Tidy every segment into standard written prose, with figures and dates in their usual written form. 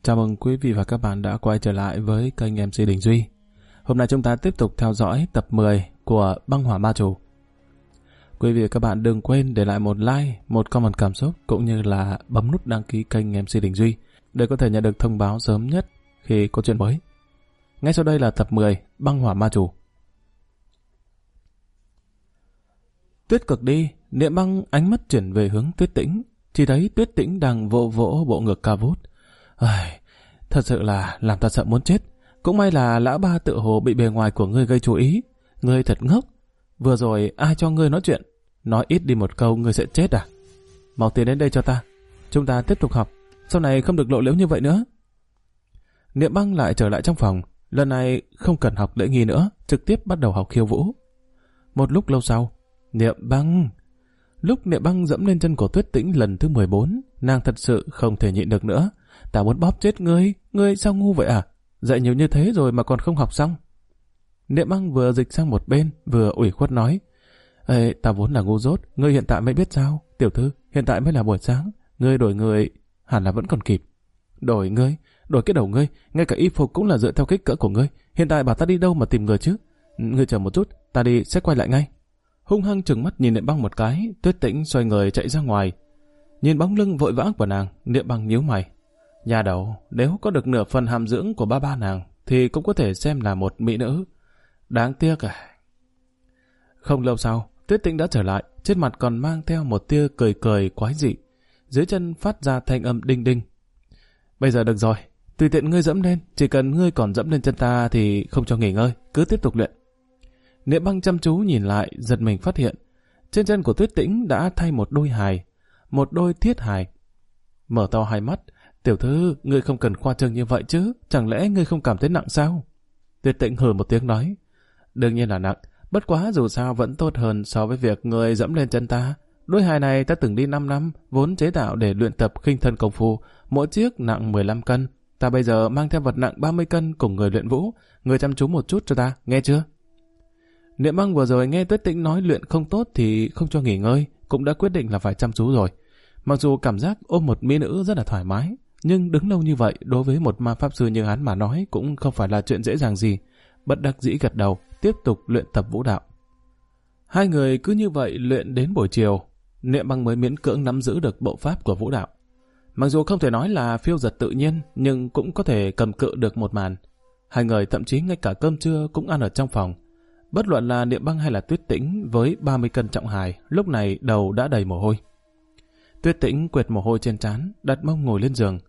Chào mừng quý vị và các bạn đã quay trở lại với kênh MC Đình Duy. Hôm nay chúng ta tiếp tục theo dõi tập 10 của Băng Hỏa Ma Chủ. Quý vị và các bạn đừng quên để lại một like, một comment cảm xúc cũng như là bấm nút đăng ký kênh MC Đình Duy để có thể nhận được thông báo sớm nhất khi có chuyện mới. Ngay sau đây là tập 10 Băng Hỏa Ma Chủ. Tuyết cực đi, Niệm Băng ánh mắt chuyển về hướng Tuyết Tĩnh, chỉ thấy Tuyết Tĩnh đang vỗ vỗ bộ ngực cao vút. Thật sự là làm ta sợ muốn chết. Cũng may là lão ba tự hồ bị bề ngoài của ngươi gây chú ý. Ngươi thật ngốc. Vừa rồi ai cho ngươi nói chuyện? Nói ít đi một câu ngươi sẽ chết à? Mau tiến đến đây cho ta. Chúng ta tiếp tục học. Sau này không được lộ liễu như vậy nữa. Niệm Băng lại trở lại trong phòng. Lần này không cần học lễ nghi nữa, trực tiếp bắt đầu học khiêu vũ. Một lúc lâu sau, Lúc Niệm Băng dẫm lên chân của Tuyết Tĩnh lần thứ 14, nàng thật sự không thể nhịn được nữa. Ta muốn bóp chết ngươi, ngươi sao ngu vậy à? Dạy nhiều như thế rồi mà còn không học xong. Niệm Băng vừa dịch sang một bên, vừa ủy khuất nói. Ta vốn là ngu dốt, ngươi hiện tại mới biết sao? Tiểu thư, hiện tại mới là buổi sáng, ngươi đổi người, hẳn là vẫn còn kịp. Đổi cái đầu ngươi, ngay cả y phục cũng là dựa theo kích cỡ của ngươi. Hiện tại bảo ta đi đâu mà tìm người chứ? Ngươi chờ một chút, ta đi sẽ quay lại ngay. Hung hăng trừng mắt nhìn Niệm Băng một cái, Tuyết Tĩnh xoay người chạy ra ngoài. Nhìn bóng lưng vội vã của nàng, Niệm Băng nhíu mày. Nhà đầu, nếu có được nửa phần hàm dưỡng của ba nàng, thì cũng có thể xem là một mỹ nữ. Đáng tiếc à. Không lâu sau, Tuyết Tĩnh đã trở lại, trên mặt còn mang theo một tia cười cười quái dị. Dưới chân phát ra thanh âm đinh đinh. Bây giờ được rồi, tùy tiện ngươi dẫm lên, chỉ cần ngươi còn dẫm lên chân ta thì không cho nghỉ ngơi, cứ tiếp tục luyện. Niệm Băng chăm chú nhìn lại, giật mình phát hiện trên chân của Tuyết Tĩnh đã thay một đôi hài, một đôi thiết hài. Mở to hai mắt. Tiểu thư, ngươi không cần khoa trương như vậy chứ, chẳng lẽ ngươi không cảm thấy nặng sao? Tuyết Tĩnh hừ một tiếng nói. Đương nhiên là nặng, bất quá dù sao vẫn tốt hơn so với việc ngươi dẫm lên chân ta. Đôi hài này ta từng đi 5 năm, vốn chế tạo để luyện tập khinh thân công phu, mỗi chiếc nặng 15 cân. Ta bây giờ mang theo vật nặng 30 cân cùng người luyện vũ, ngươi chăm chú một chút cho ta, nghe chưa? Niệm Băng vừa rồi nghe Tuyết Tĩnh nói luyện không tốt thì không cho nghỉ ngơi, cũng đã quyết định là phải chăm chú rồi. Mặc dù cảm giác ôm một mỹ nữ rất là thoải mái, nhưng đứng lâu như vậy đối với một ma pháp sư như hắn mà nói cũng không phải là chuyện dễ dàng gì. Bất đắc dĩ gật đầu, tiếp tục luyện tập vũ đạo. Hai người cứ như vậy luyện đến buổi chiều, Niệm Băng mới miễn cưỡng nắm giữ được bộ pháp của vũ đạo. Mặc dù không thể nói là phiêu dật tự nhiên, nhưng cũng có thể cầm cự được một màn. Hai người thậm chí ngay cả cơm trưa cũng ăn ở trong phòng. Bất luận là Niệm Băng hay là Tuyết Tĩnh với 30 cân trọng hài, lúc này đầu đã đầy mồ hôi. Tuyết Tĩnh quệt mồ hôi trên trán, đặt mông ngồi lên giường.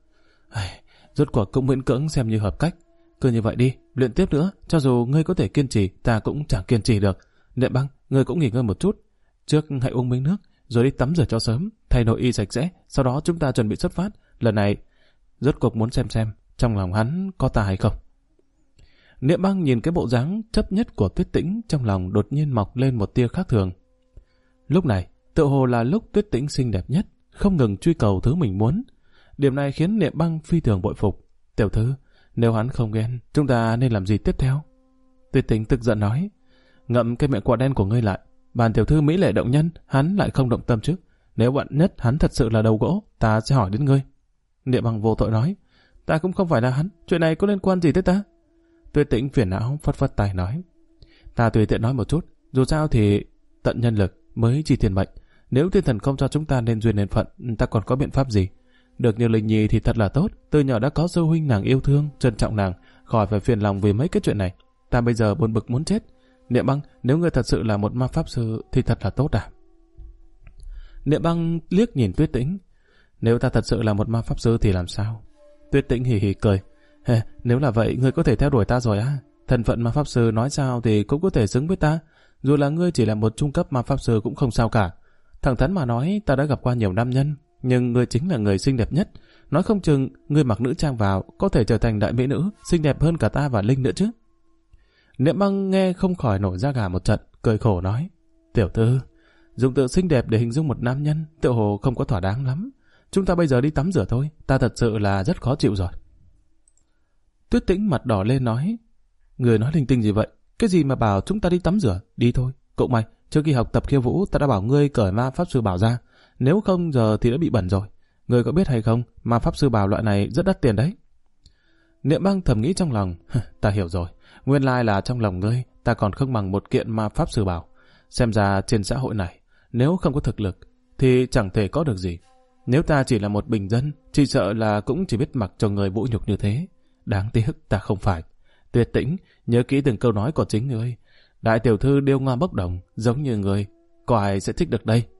Rốt cuộc cũng miễn cưỡng xem như hợp cách. Cứ như vậy đi, luyện tiếp nữa, cho dù ngươi có thể kiên trì, ta cũng chẳng kiên trì được. Niệm Băng, ngươi cũng nghỉ ngơi một chút. Trước hãy uống miếng nước, rồi đi tắm rửa cho sớm, thay nội y sạch sẽ, sau đó chúng ta chuẩn bị xuất phát. Lần này, rốt cuộc muốn xem trong lòng hắn có ta hay không. Niệm Băng nhìn cái bộ dáng chấp nhất của Tuyết Tĩnh, trong lòng đột nhiên mọc lên một tia khác thường. Lúc này, tựa hồ là lúc Tuyết Tĩnh xinh đẹp nhất, không ngừng truy cầu thứ mình muốn. Điểm này khiến Niệm Băng phi thường bội phục. Tiểu thư, nếu hắn không ghen, chúng ta nên làm gì tiếp theo? Tuyết Tĩnh tức giận nói. Ngậm cái miệng quạ đen của ngươi lại. Bản tiểu thư mỹ lệ động nhân, hắn lại không động tâm chứ. Nếu bạn nhất hắn thật sự là đầu gỗ, ta sẽ hỏi đến ngươi. Niệm Băng vô tội nói. Ta cũng không phải là hắn, chuyện này có liên quan gì tới ta? Tuyết Tĩnh phiền não phất phất tay nói. Ta tùy tiện nói một chút, dù sao thì tận nhân lực mới chi tiền mệnh. Nếu thiên thần không cho chúng ta nên duyên nên phận, ta còn có biện pháp gì? Được như Linh Nhi thì thật là tốt, từ nhỏ đã có sư huynh nàng yêu thương, trân trọng nàng, khỏi phải phiền lòng vì mấy cái chuyện này. Ta bây giờ buồn bực muốn chết. Niệm Băng, nếu ngươi thật sự là một ma pháp sư thì thật là tốt à? Niệm Băng liếc nhìn Tuyết Tĩnh. Nếu ta thật sự là một ma pháp sư thì làm sao? Tuyết Tĩnh hì hì cười. Nếu là vậy, ngươi có thể theo đuổi ta rồi á? Thân phận ma pháp sư nói sao thì cũng có thể xứng với ta. Dù là ngươi chỉ là một trung cấp ma pháp sư cũng không sao cả. Thẳng thắn mà nói, ta đã gặp qua nhiều nam nhân, nhưng ngươi chính là người xinh đẹp nhất. Nói không chừng, ngươi mặc nữ trang vào, có thể trở thành đại mỹ nữ, xinh đẹp hơn cả ta và Linh nữa chứ. Niệm Băng nghe không khỏi nổi da gà một trận, cười khổ nói. Tiểu thư, dùng từ xinh đẹp để hình dung một nam nhân, tựa hồ không có thỏa đáng lắm. Chúng ta bây giờ đi tắm rửa thôi, ta thật sự là rất khó chịu rồi. Tuyết Tĩnh mặt đỏ lên nói. Người nói linh tinh gì vậy? Cái gì mà bảo chúng ta đi tắm rửa? Đi thôi. Cậu mày, trước khi học tập khiêu vũ ta đã bảo ngươi cởi ma pháp sư bảo ra. Nếu không giờ thì đã bị bẩn rồi. Ngươi có biết hay không, ma pháp sư bảo loại này rất đắt tiền đấy. Niệm Băng thầm nghĩ trong lòng, ta hiểu rồi, nguyên lai là trong lòng ngươi, ta còn không bằng một kiện ma pháp sư bảo. Xem ra trên xã hội này, nếu không có thực lực, thì chẳng thể có được gì. Nếu ta chỉ là một bình dân, chỉ sợ là cũng chỉ biết mặc cho người vũ nhục như thế. Đáng tiếc ta không phải. Tuyệt Tĩnh, nhớ kỹ từng câu nói của chính ngươi. Đại tiểu thư điêu ngoa bốc đồng, giống như ngươi, có ai sẽ thích được đây?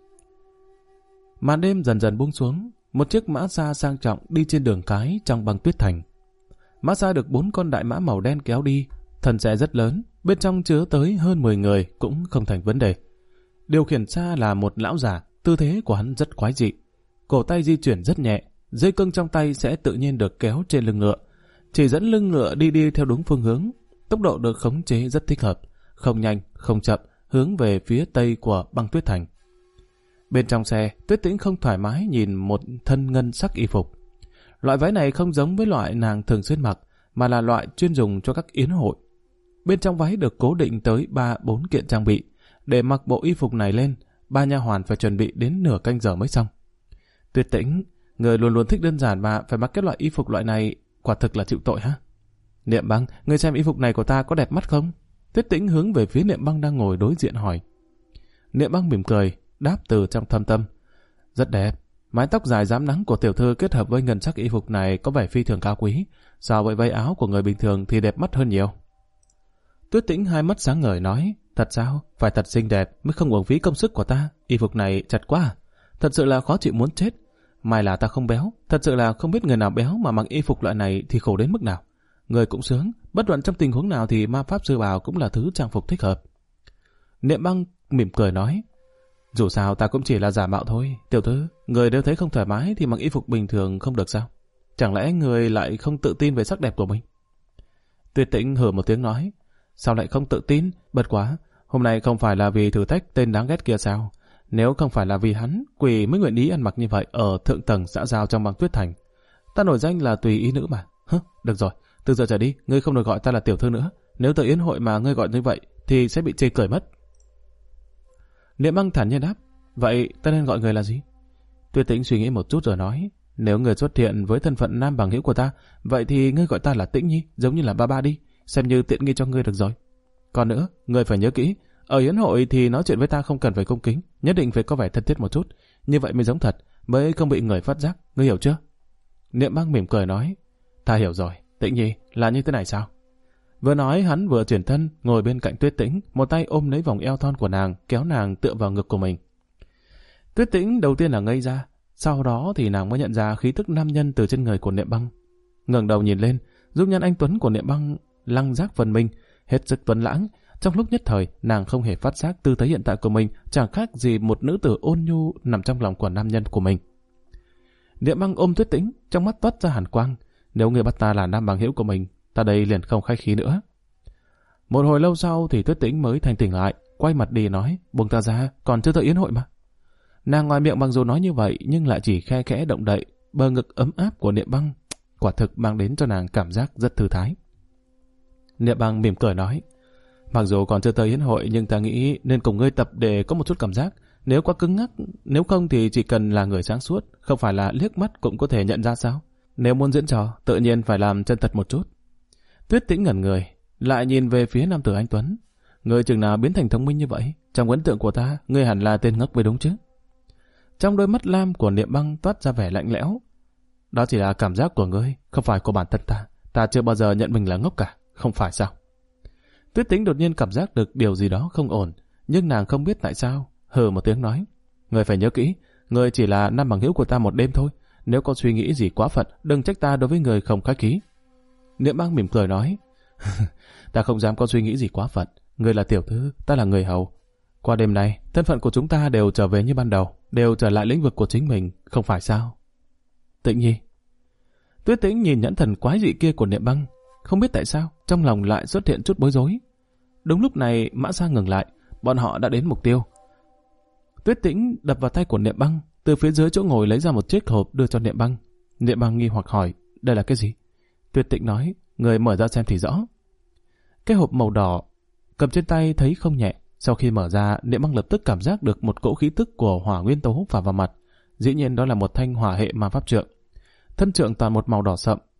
Màn đêm dần dần buông xuống, một chiếc mã xa sang trọng đi trên đường cái trong băng tuyết thành. Mã xa được 4 con đại mã màu đen kéo đi, thân xe rất lớn, bên trong chứa tới hơn 10 người cũng không thành vấn đề. Điều khiển xa là một lão già, tư thế của hắn rất quái dị. Cổ tay di chuyển rất nhẹ, dây cương trong tay sẽ tự nhiên được kéo trên lưng ngựa. Chỉ dẫn lưng ngựa đi theo đúng phương hướng, tốc độ được khống chế rất thích hợp, không nhanh, không chậm, hướng về phía tây của băng tuyết thành. Bên trong xe, Tuyết Tĩnh không thoải mái nhìn một thân ngân sắc y phục. Loại váy này không giống với loại nàng thường xuyên mặc, mà là loại chuyên dùng cho các yến hội. Bên trong váy được cố định tới 3-4 kiện trang bị. Để mặc bộ y phục này lên, 3 nha hoàn phải chuẩn bị đến nửa canh giờ mới xong. Tuyết Tĩnh, người luôn luôn thích đơn giản mà phải mặc cái loại y phục loại này, quả thực là chịu tội ha. Niệm Băng, người xem y phục này của ta có đẹp mắt không? Tuyết Tĩnh hướng về phía Niệm Băng đang ngồi đối diện hỏi. Niệm Băng mỉm cười, đáp từ trong thâm tâm. Rất đẹp, mái tóc dài rám nắng của tiểu thư kết hợp với ngân sắc y phục này có vẻ phi thường cao quý. So với váy áo của người bình thường thì đẹp mắt hơn nhiều. Tuyết Tĩnh hai mắt sáng ngời nói, thật sao? Phải thật xinh đẹp mới không uổng phí công sức của ta. Y phục này chặt quá à? Thật sự là khó chịu muốn chết. May là ta không béo, thật sự là không biết người nào béo mà mặc y phục loại này thì khổ đến mức nào. Người cũng sướng, bất luận trong tình huống nào thì ma pháp sư bào cũng là thứ trang phục thích hợp. Niệm Băng mỉm cười nói, dù sao ta cũng chỉ là giả mạo thôi. Tiểu thư, người nếu thấy không thoải mái thì mặc y phục bình thường không được sao? Chẳng lẽ người lại không tự tin về sắc đẹp của mình? Tuyết Tĩnh hừ một tiếng nói, sao lại không tự tin? Bất quá, hôm nay không phải là vì thử thách tên đáng ghét kia sao? Nếu không phải là vì hắn, quỷ mới nguyện ý ăn mặc như vậy ở thượng tầng xã giao trong băng tuyết thành. Ta nổi danh là tùy ý nữ mà. Được rồi, từ giờ trở đi, ngươi không được gọi ta là tiểu thư nữa. Nếu tới yến hội mà ngươi gọi như vậy, thì sẽ bị chê cười mất. Niệm Băng thản nhiên đáp, vậy ta nên gọi người là gì? Tuyết Tĩnh suy nghĩ một chút rồi nói, nếu người xuất hiện với thân phận nam bằng hữu của ta, vậy thì ngươi gọi ta là Tĩnh Nhi, giống như là ba ba đi, xem như tiện nghi cho ngươi được rồi. Còn nữa, ngươi phải nhớ kỹ, ở yến hội thì nói chuyện với ta không cần phải cung kính, nhất định phải có vẻ thân thiết một chút, như vậy mới giống thật, mới không bị người phát giác, ngươi hiểu chưa? Niệm Băng mỉm cười nói, ta hiểu rồi, Tĩnh Nhi, là như thế này sao? Vừa nói hắn vừa chuyển thân, ngồi bên cạnh Tuyết Tĩnh, một tay ôm lấy vòng eo thon của nàng, kéo nàng tựa vào ngực của mình. Tuyết Tĩnh đầu tiên là ngây ra, sau đó thì nàng mới nhận ra khí tức nam nhân từ trên người của Niệm Băng. Ngẩng đầu nhìn lên, dung nhan anh tuấn của Niệm Băng lăng giác vần minh, hết sức tuấn lãng. Trong lúc nhất thời, nàng không hề phát giác tư thế hiện tại của mình chẳng khác gì một nữ tử ôn nhu nằm trong lòng của nam nhân của mình. Niệm Băng ôm Tuyết Tĩnh, trong mắt toát ra hàn quang. Nếu người bắt ta là nam bằng hữu của mình, ta đây liền không khách khí nữa. Một hồi lâu sau thì Tuyết Tĩnh mới thanh tỉnh lại, quay mặt đi nói, buông ta ra, còn chưa tới yến hội mà. Nàng ngoài miệng mặc dù nói như vậy nhưng lại chỉ khe khẽ động đậy, bờ ngực ấm áp của Niệm Băng quả thực mang đến cho nàng cảm giác rất thư thái. Niệm Băng mỉm cười nói, mặc dù còn chưa tới yến hội nhưng ta nghĩ nên cùng ngươi tập để có một chút cảm giác. Nếu quá cứng ngắc, nếu không thì chỉ cần là người sáng suốt, không phải là liếc mắt cũng có thể nhận ra sao? Nếu muốn diễn trò, tự nhiên phải làm chân thật một chút. Tuyết Tĩnh ngẩn người, lại nhìn về phía nam tử anh tuấn. Ngươi chừng nào biến thành thông minh như vậy? Trong ấn tượng của ta, ngươi hẳn là tên ngốc mới đúng chứ? Trong đôi mắt lam của Niệm Băng toát ra vẻ lạnh lẽo. Đó chỉ là cảm giác của ngươi, không phải của bản thân ta. Ta chưa bao giờ nhận mình là ngốc cả, không phải sao? Tuyết Tĩnh đột nhiên cảm giác được điều gì đó không ổn, nhưng nàng không biết tại sao, hừ một tiếng nói, ngươi phải nhớ kỹ, ngươi chỉ là nam bằng hữu của ta một đêm thôi. Nếu có suy nghĩ gì quá phận, đừng trách ta đối với người không khách khí. Niệm Băng mỉm cười nói, ta không dám có suy nghĩ gì quá phận. Ngươi là tiểu thư, ta là người hầu. Qua đêm nay, thân phận của chúng ta đều trở về như ban đầu, đều trở lại lĩnh vực của chính mình, không phải sao? Tĩnh Nhi. Tuyết Tĩnh nhìn nhãn thần quái dị kia của Niệm Băng, không biết tại sao trong lòng lại xuất hiện chút bối rối. Đúng lúc này mã xa ngừng lại, bọn họ đã đến mục tiêu. Tuyết Tĩnh đập vào tay của Niệm Băng, từ phía dưới chỗ ngồi lấy ra một chiếc hộp đưa cho Niệm Băng. Niệm Băng nghi hoặc hỏi, đây là cái gì? Tuyết Tĩnh nói, người mở ra xem thì rõ. Cái hộp màu đỏ cầm trên tay thấy không nhẹ. Sau khi mở ra, Niệm Băng lập tức cảm giác được một cỗ khí tức của hỏa nguyên tố phả vào mặt. Dĩ nhiên đó là một thanh hỏa hệ ma pháp trượng. Thân trượng toàn một màu đỏ sậm,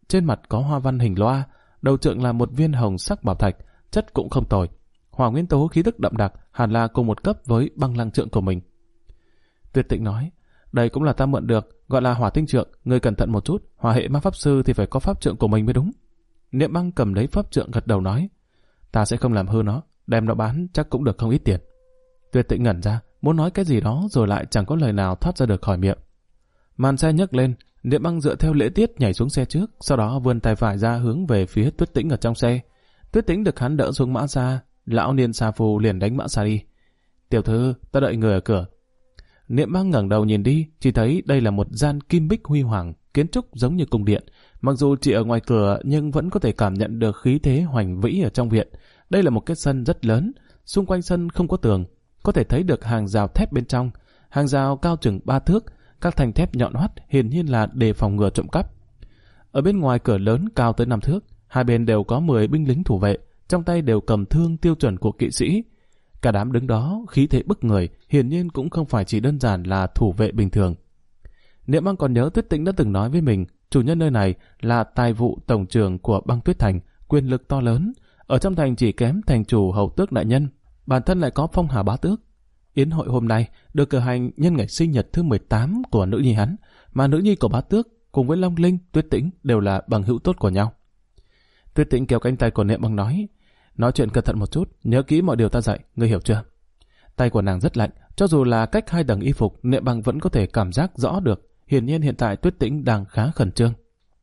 trên mặt có hoa văn hình loa, đầu trượng là một viên hồng sắc bảo thạch, chất cũng không tồi. Hỏa nguyên tố khí tức đậm đặc, hẳn là cùng một cấp với băng lăng trượng của mình. Tuyết Tĩnh nói, đây cũng là ta mượn được, gọi là hỏa tinh trượng, ngươi cẩn thận một chút, hỏa hệ ma pháp sư thì phải có pháp trượng của mình mới đúng. Niệm Băng cầm lấy pháp trượng gật đầu nói, ta sẽ không làm hư nó, đem nó bán chắc cũng được không ít tiền. Tuyết Tĩnh ngẩn ra, muốn nói cái gì đó rồi lại chẳng có lời nào thoát ra được khỏi miệng. Màn xe nhấc lên, Niệm Băng dựa theo lễ tiết nhảy xuống xe trước, sau đó vươn tay phải ra hướng về phía Tuyết Tĩnh ở trong xe. Tuyết Tĩnh được hắn đỡ xuống mã xa, lão niên sa phu liền đánh mã xa đi. Tiểu thư, ta đợi người ở cửa. Niệm Băng ngẩng đầu nhìn đi, chỉ thấy đây là một gian kim bích huy hoàng, kiến trúc giống như cung điện. Mặc dù chỉ ở ngoài cửa nhưng vẫn có thể cảm nhận được khí thế hoành vĩ ở trong viện. Đây là một cái sân rất lớn, xung quanh sân không có tường, có thể thấy được hàng rào thép bên trong. Hàng rào cao chừng 3 thước, các thanh thép nhọn hoắt hiển nhiên là để phòng ngừa trộm cắp. Ở bên ngoài cửa lớn cao tới 5 thước, hai bên đều có 10 binh lính thủ vệ, trong tay đều cầm thương tiêu chuẩn của kỵ sĩ. Cả đám đứng đó khí thế bức người, hiển nhiên cũng không phải chỉ đơn giản là thủ vệ bình thường. Niệm Băng còn nhớ Tuyết Tĩnh đã từng nói với mình, chủ nhân nơi này là tài vụ tổng trưởng của Băng Tuyết Thành, quyền lực to lớn, ở trong thành chỉ kém thành chủ hầu tước đại nhân, bản thân lại có phong hào bá tước. Yến hội hôm nay được cử hành nhân ngày sinh nhật thứ 18 của nữ nhi hắn, mà nữ nhi của bá tước cùng với Long Linh, Tuyết Tĩnh đều là bằng hữu tốt của nhau. Tuyết Tĩnh kéo cánh tay của Niệm Băng nói chuyện cẩn thận một chút, nhớ kỹ mọi điều ta dạy, ngươi hiểu chưa? Tay của nàng rất lạnh, cho dù là cách 2 tầng y phục, Niệm Băng vẫn có thể cảm giác rõ được. Hiển nhiên hiện tại Tuyết Tĩnh đang khá khẩn trương.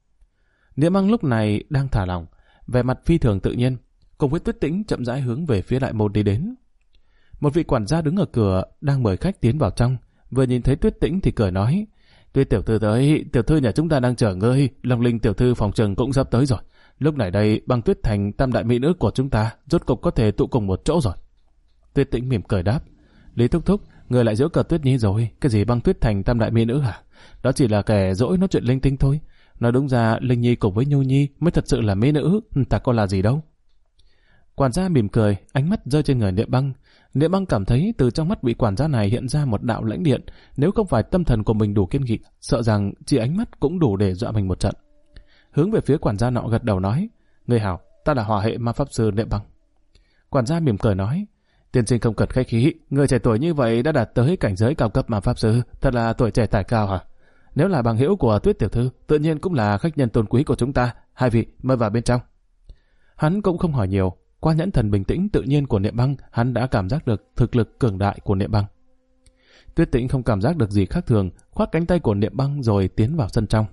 Niệm Băng lúc này đang thả lỏng, vẻ mặt phi thường tự nhiên, cùng với Tuyết Tĩnh chậm rãi hướng về phía đại môn đi đến. Một vị quản gia đứng ở cửa đang mời khách tiến vào trong, vừa nhìn thấy Tuyết Tĩnh thì cười nói, Tuyết tiểu thư tới, tiểu thư nhà chúng ta đang chờ ngươi, Long Linh tiểu thư phòng trừng cũng sắp tới rồi. Lúc này đây Băng Tuyết Thành tam đại mỹ nữ của chúng ta rốt cục có thể tụ cùng một chỗ rồi. Tuyết Tĩnh mỉm cười đáp, Lý thúc thúc, người lại giễu cợt Tuyết Nhi rồi, cái gì Băng Tuyết Thành tam đại mỹ nữ hả? Đó chỉ là kẻ dỗi nói chuyện linh tinh thôi. Nói đúng ra Linh Nhi cùng với Nhu Nhi mới thật sự là mỹ nữ, ta có là gì đâu. Quản gia mỉm cười, ánh mắt rơi trên người Niệm Băng. Niệm Băng cảm thấy từ trong mắt vị quản gia này hiện ra một đạo lãnh điện, nếu không phải tâm thần của mình đủ kiên nghị, sợ rằng chỉ ánh mắt cũng đủ để dọa mình một trận. Hướng về phía quản gia nọ gật đầu nói, người hảo, ta là hỏa hệ ma pháp sư Niệm Băng. Quản gia mỉm cười nói, tiên sinh không cần khách khí, người trẻ tuổi như vậy đã đạt tới cảnh giới cao cấp ma pháp sư, thật là tuổi trẻ tài cao hả? Nếu là bằng hữu của Tuyết tiểu thư, tự nhiên cũng là khách nhân tôn quý của chúng ta, hai vị mời vào bên trong. Hắn cũng không hỏi nhiều, qua nhãn thần bình tĩnh tự nhiên của Niệm Băng, hắn đã cảm giác được thực lực cường đại của Niệm Băng. Tuyết Tĩnh không cảm giác được gì khác thường, khoác cánh tay của Niệm Băng rồi tiến vào sân trong.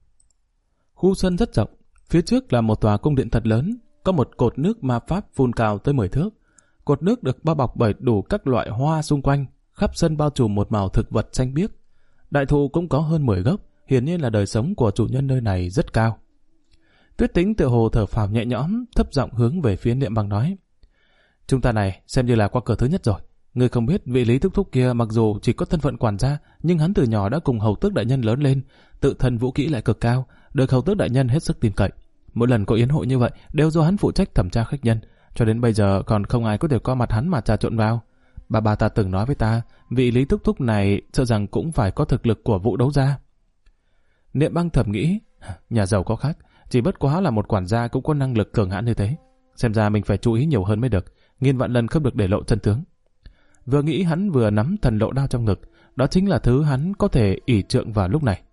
Khu sân rất rộng, phía trước là một tòa cung điện thật lớn, có một cột nước ma pháp phun cao tới 10 thước. Cột nước được bao bọc bởi đủ các loại hoa xung quanh, khắp sân bao trùm một màu thực vật xanh biếc. Đại thụ cũng có hơn 10 gốc, hiển nhiên là đời sống của chủ nhân nơi này rất cao. Tuyết Tĩnh tựa hồ thở phào nhẹ nhõm, thấp giọng hướng về phía Niệm Băng nói, chúng ta này xem như là qua cửa thứ nhất rồi. Ngươi không biết vị Lý thúc thúc kia mặc dù chỉ có thân phận quản gia, nhưng hắn từ nhỏ đã cùng hầu tước đại nhân lớn lên, tự thân vũ kỹ lại cực cao, được hầu tước đại nhân hết sức tin cậy. Mỗi lần có yến hội như vậy đều do hắn phụ trách thẩm tra khách nhân, cho đến bây giờ còn không ai có thể qua mặt hắn mà trà trộn vào. Bà ta từng nói với ta, vị Lý thúc thúc này sợ rằng cũng phải có thực lực của vụ đấu gia. Niệm Băng thầm nghĩ, nhà giàu có khác, chỉ bất quá là một quản gia cũng có năng lực cường hãn như thế. Xem ra mình phải chú ý nhiều hơn mới được, nghìn vạn lần không được để lộ chân tướng. Vừa nghĩ hắn vừa nắm thần lộ đao trong ngực, đó chính là thứ hắn có thể ỷ trượng vào lúc này.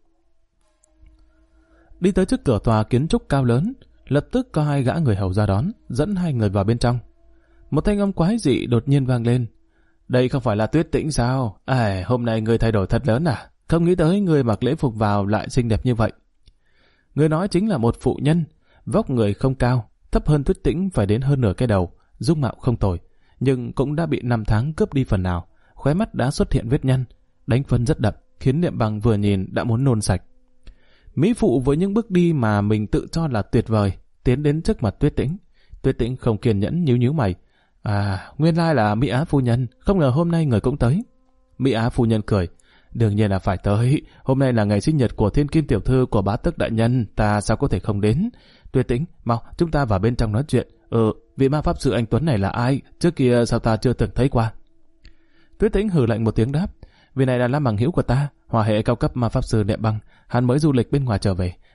Đi tới trước cửa tòa kiến trúc cao lớn, lập tức có 2 gã người hầu ra đón, dẫn 2 người vào bên trong. Một thanh âm quái dị đột nhiên vang lên. Đây không phải là Tuyết Tĩnh sao? Hôm nay người thay đổi thật lớn à? Không nghĩ tới người mặc lễ phục vào lại xinh đẹp như vậy. Người nói chính là một phụ nhân, vóc người không cao, thấp hơn Tuyết Tĩnh phải đến hơn nửa cái đầu, dung mạo không tồi, nhưng cũng đã bị 5 tháng cướp đi phần nào, khóe mắt đã xuất hiện vết nhăn, đánh phân rất đậm, khiến Niệm Băng vừa nhìn đã muốn nôn sạch. Mỹ phụ với những bước đi mà mình tự cho là tuyệt vời, tiến đến trước mặt Tuyết Tĩnh. Tuyết Tĩnh không kiên nhẫn nhíu mày. Nguyên lai là Mỹ Á phu nhân, không ngờ hôm nay người cũng tới. Mỹ Á phu nhân cười. Đương nhiên là phải tới, hôm nay là ngày sinh nhật của Thiên Kim tiểu thư của bá tước đại nhân, ta sao có thể không đến. Tuyết Tĩnh, mau, chúng ta vào bên trong nói chuyện. Vị ma pháp sư anh Tuấn này là ai? Trước kia sao ta chưa từng thấy qua? Tuyết Tĩnh hừ lạnh một tiếng đáp. Vị này là làm bằng hữu của ta, hỏa hệ cao cấp ma pháp sư Niệm Băng, hắn mới du lịch bên ngoài trở về,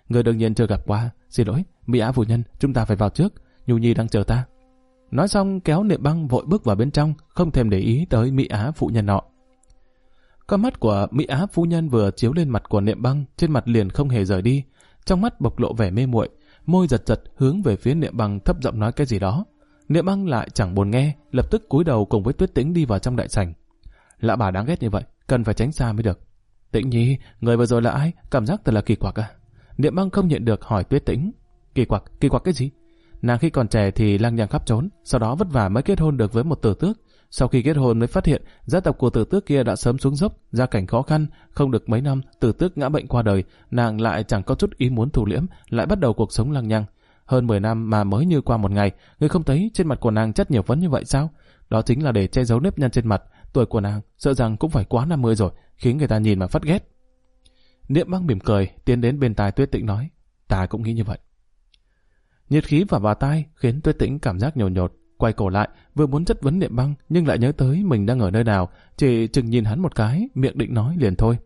Người đương nhiên chưa gặp qua. Xin lỗi, Mỹ Á phu nhân, chúng ta phải vào trước. Nhu Nhi đang chờ ta. Nói xong kéo Niệm Băng vội bước vào bên trong, không thèm để ý tới Mỹ Á phụ nhân nọ. Con mắt của Mỹ Á phu nhân vừa chiếu lên mặt của Niệm Băng, trên mặt liền không hề rời đi. Trong mắt bộc lộ vẻ mê muội, môi giật giật hướng về phía Niệm Băng thấp giọng nói cái gì đó. Niệm Băng lại chẳng buồn nghe, lập tức cúi đầu cùng với Tuyết Tĩnh đi vào trong đại sảnh. Lão bà đáng ghét như vậy, cần phải tránh xa mới được. Tĩnh Nhi, người vừa rồi là ai? Cảm giác thật là kỳ quặc à? Niệm Băng không nhịn được hỏi Tuyết Tĩnh. Kỳ quặc cái gì? Nàng khi còn trẻ thì lang nhang khắp trốn, sau đó vất vả mới kết hôn được với một tử tước. Sau khi kết hôn mới phát hiện gia tộc của tử tước kia đã sớm xuống dốc, gia cảnh khó khăn, không được mấy năm tử tước ngã bệnh qua đời, nàng lại chẳng có chút ý muốn thu liễm, lại bắt đầu cuộc sống lăng nhăng. Hơn 10 năm mà mới như qua một ngày, người không thấy trên mặt của nàng chất nhiều phấn như vậy sao? Đó chính là để che giấu nếp nhăn trên mặt. Tuổi của nàng sợ rằng cũng phải quá 50 rồi, khiến người ta nhìn mà phát ghét. Niệm Băng mỉm cười, tiến đến bên tai Tuyết Tĩnh nói, ta cũng nghĩ như vậy. Nhiệt khí vào tai khiến Tuyết Tĩnh cảm giác nhột nhột, quay cổ lại, vừa muốn chất vấn Niệm Băng nhưng lại nhớ tới mình đang ở nơi nào, chỉ chừng nhìn hắn một cái, miệng định nói liền thôi.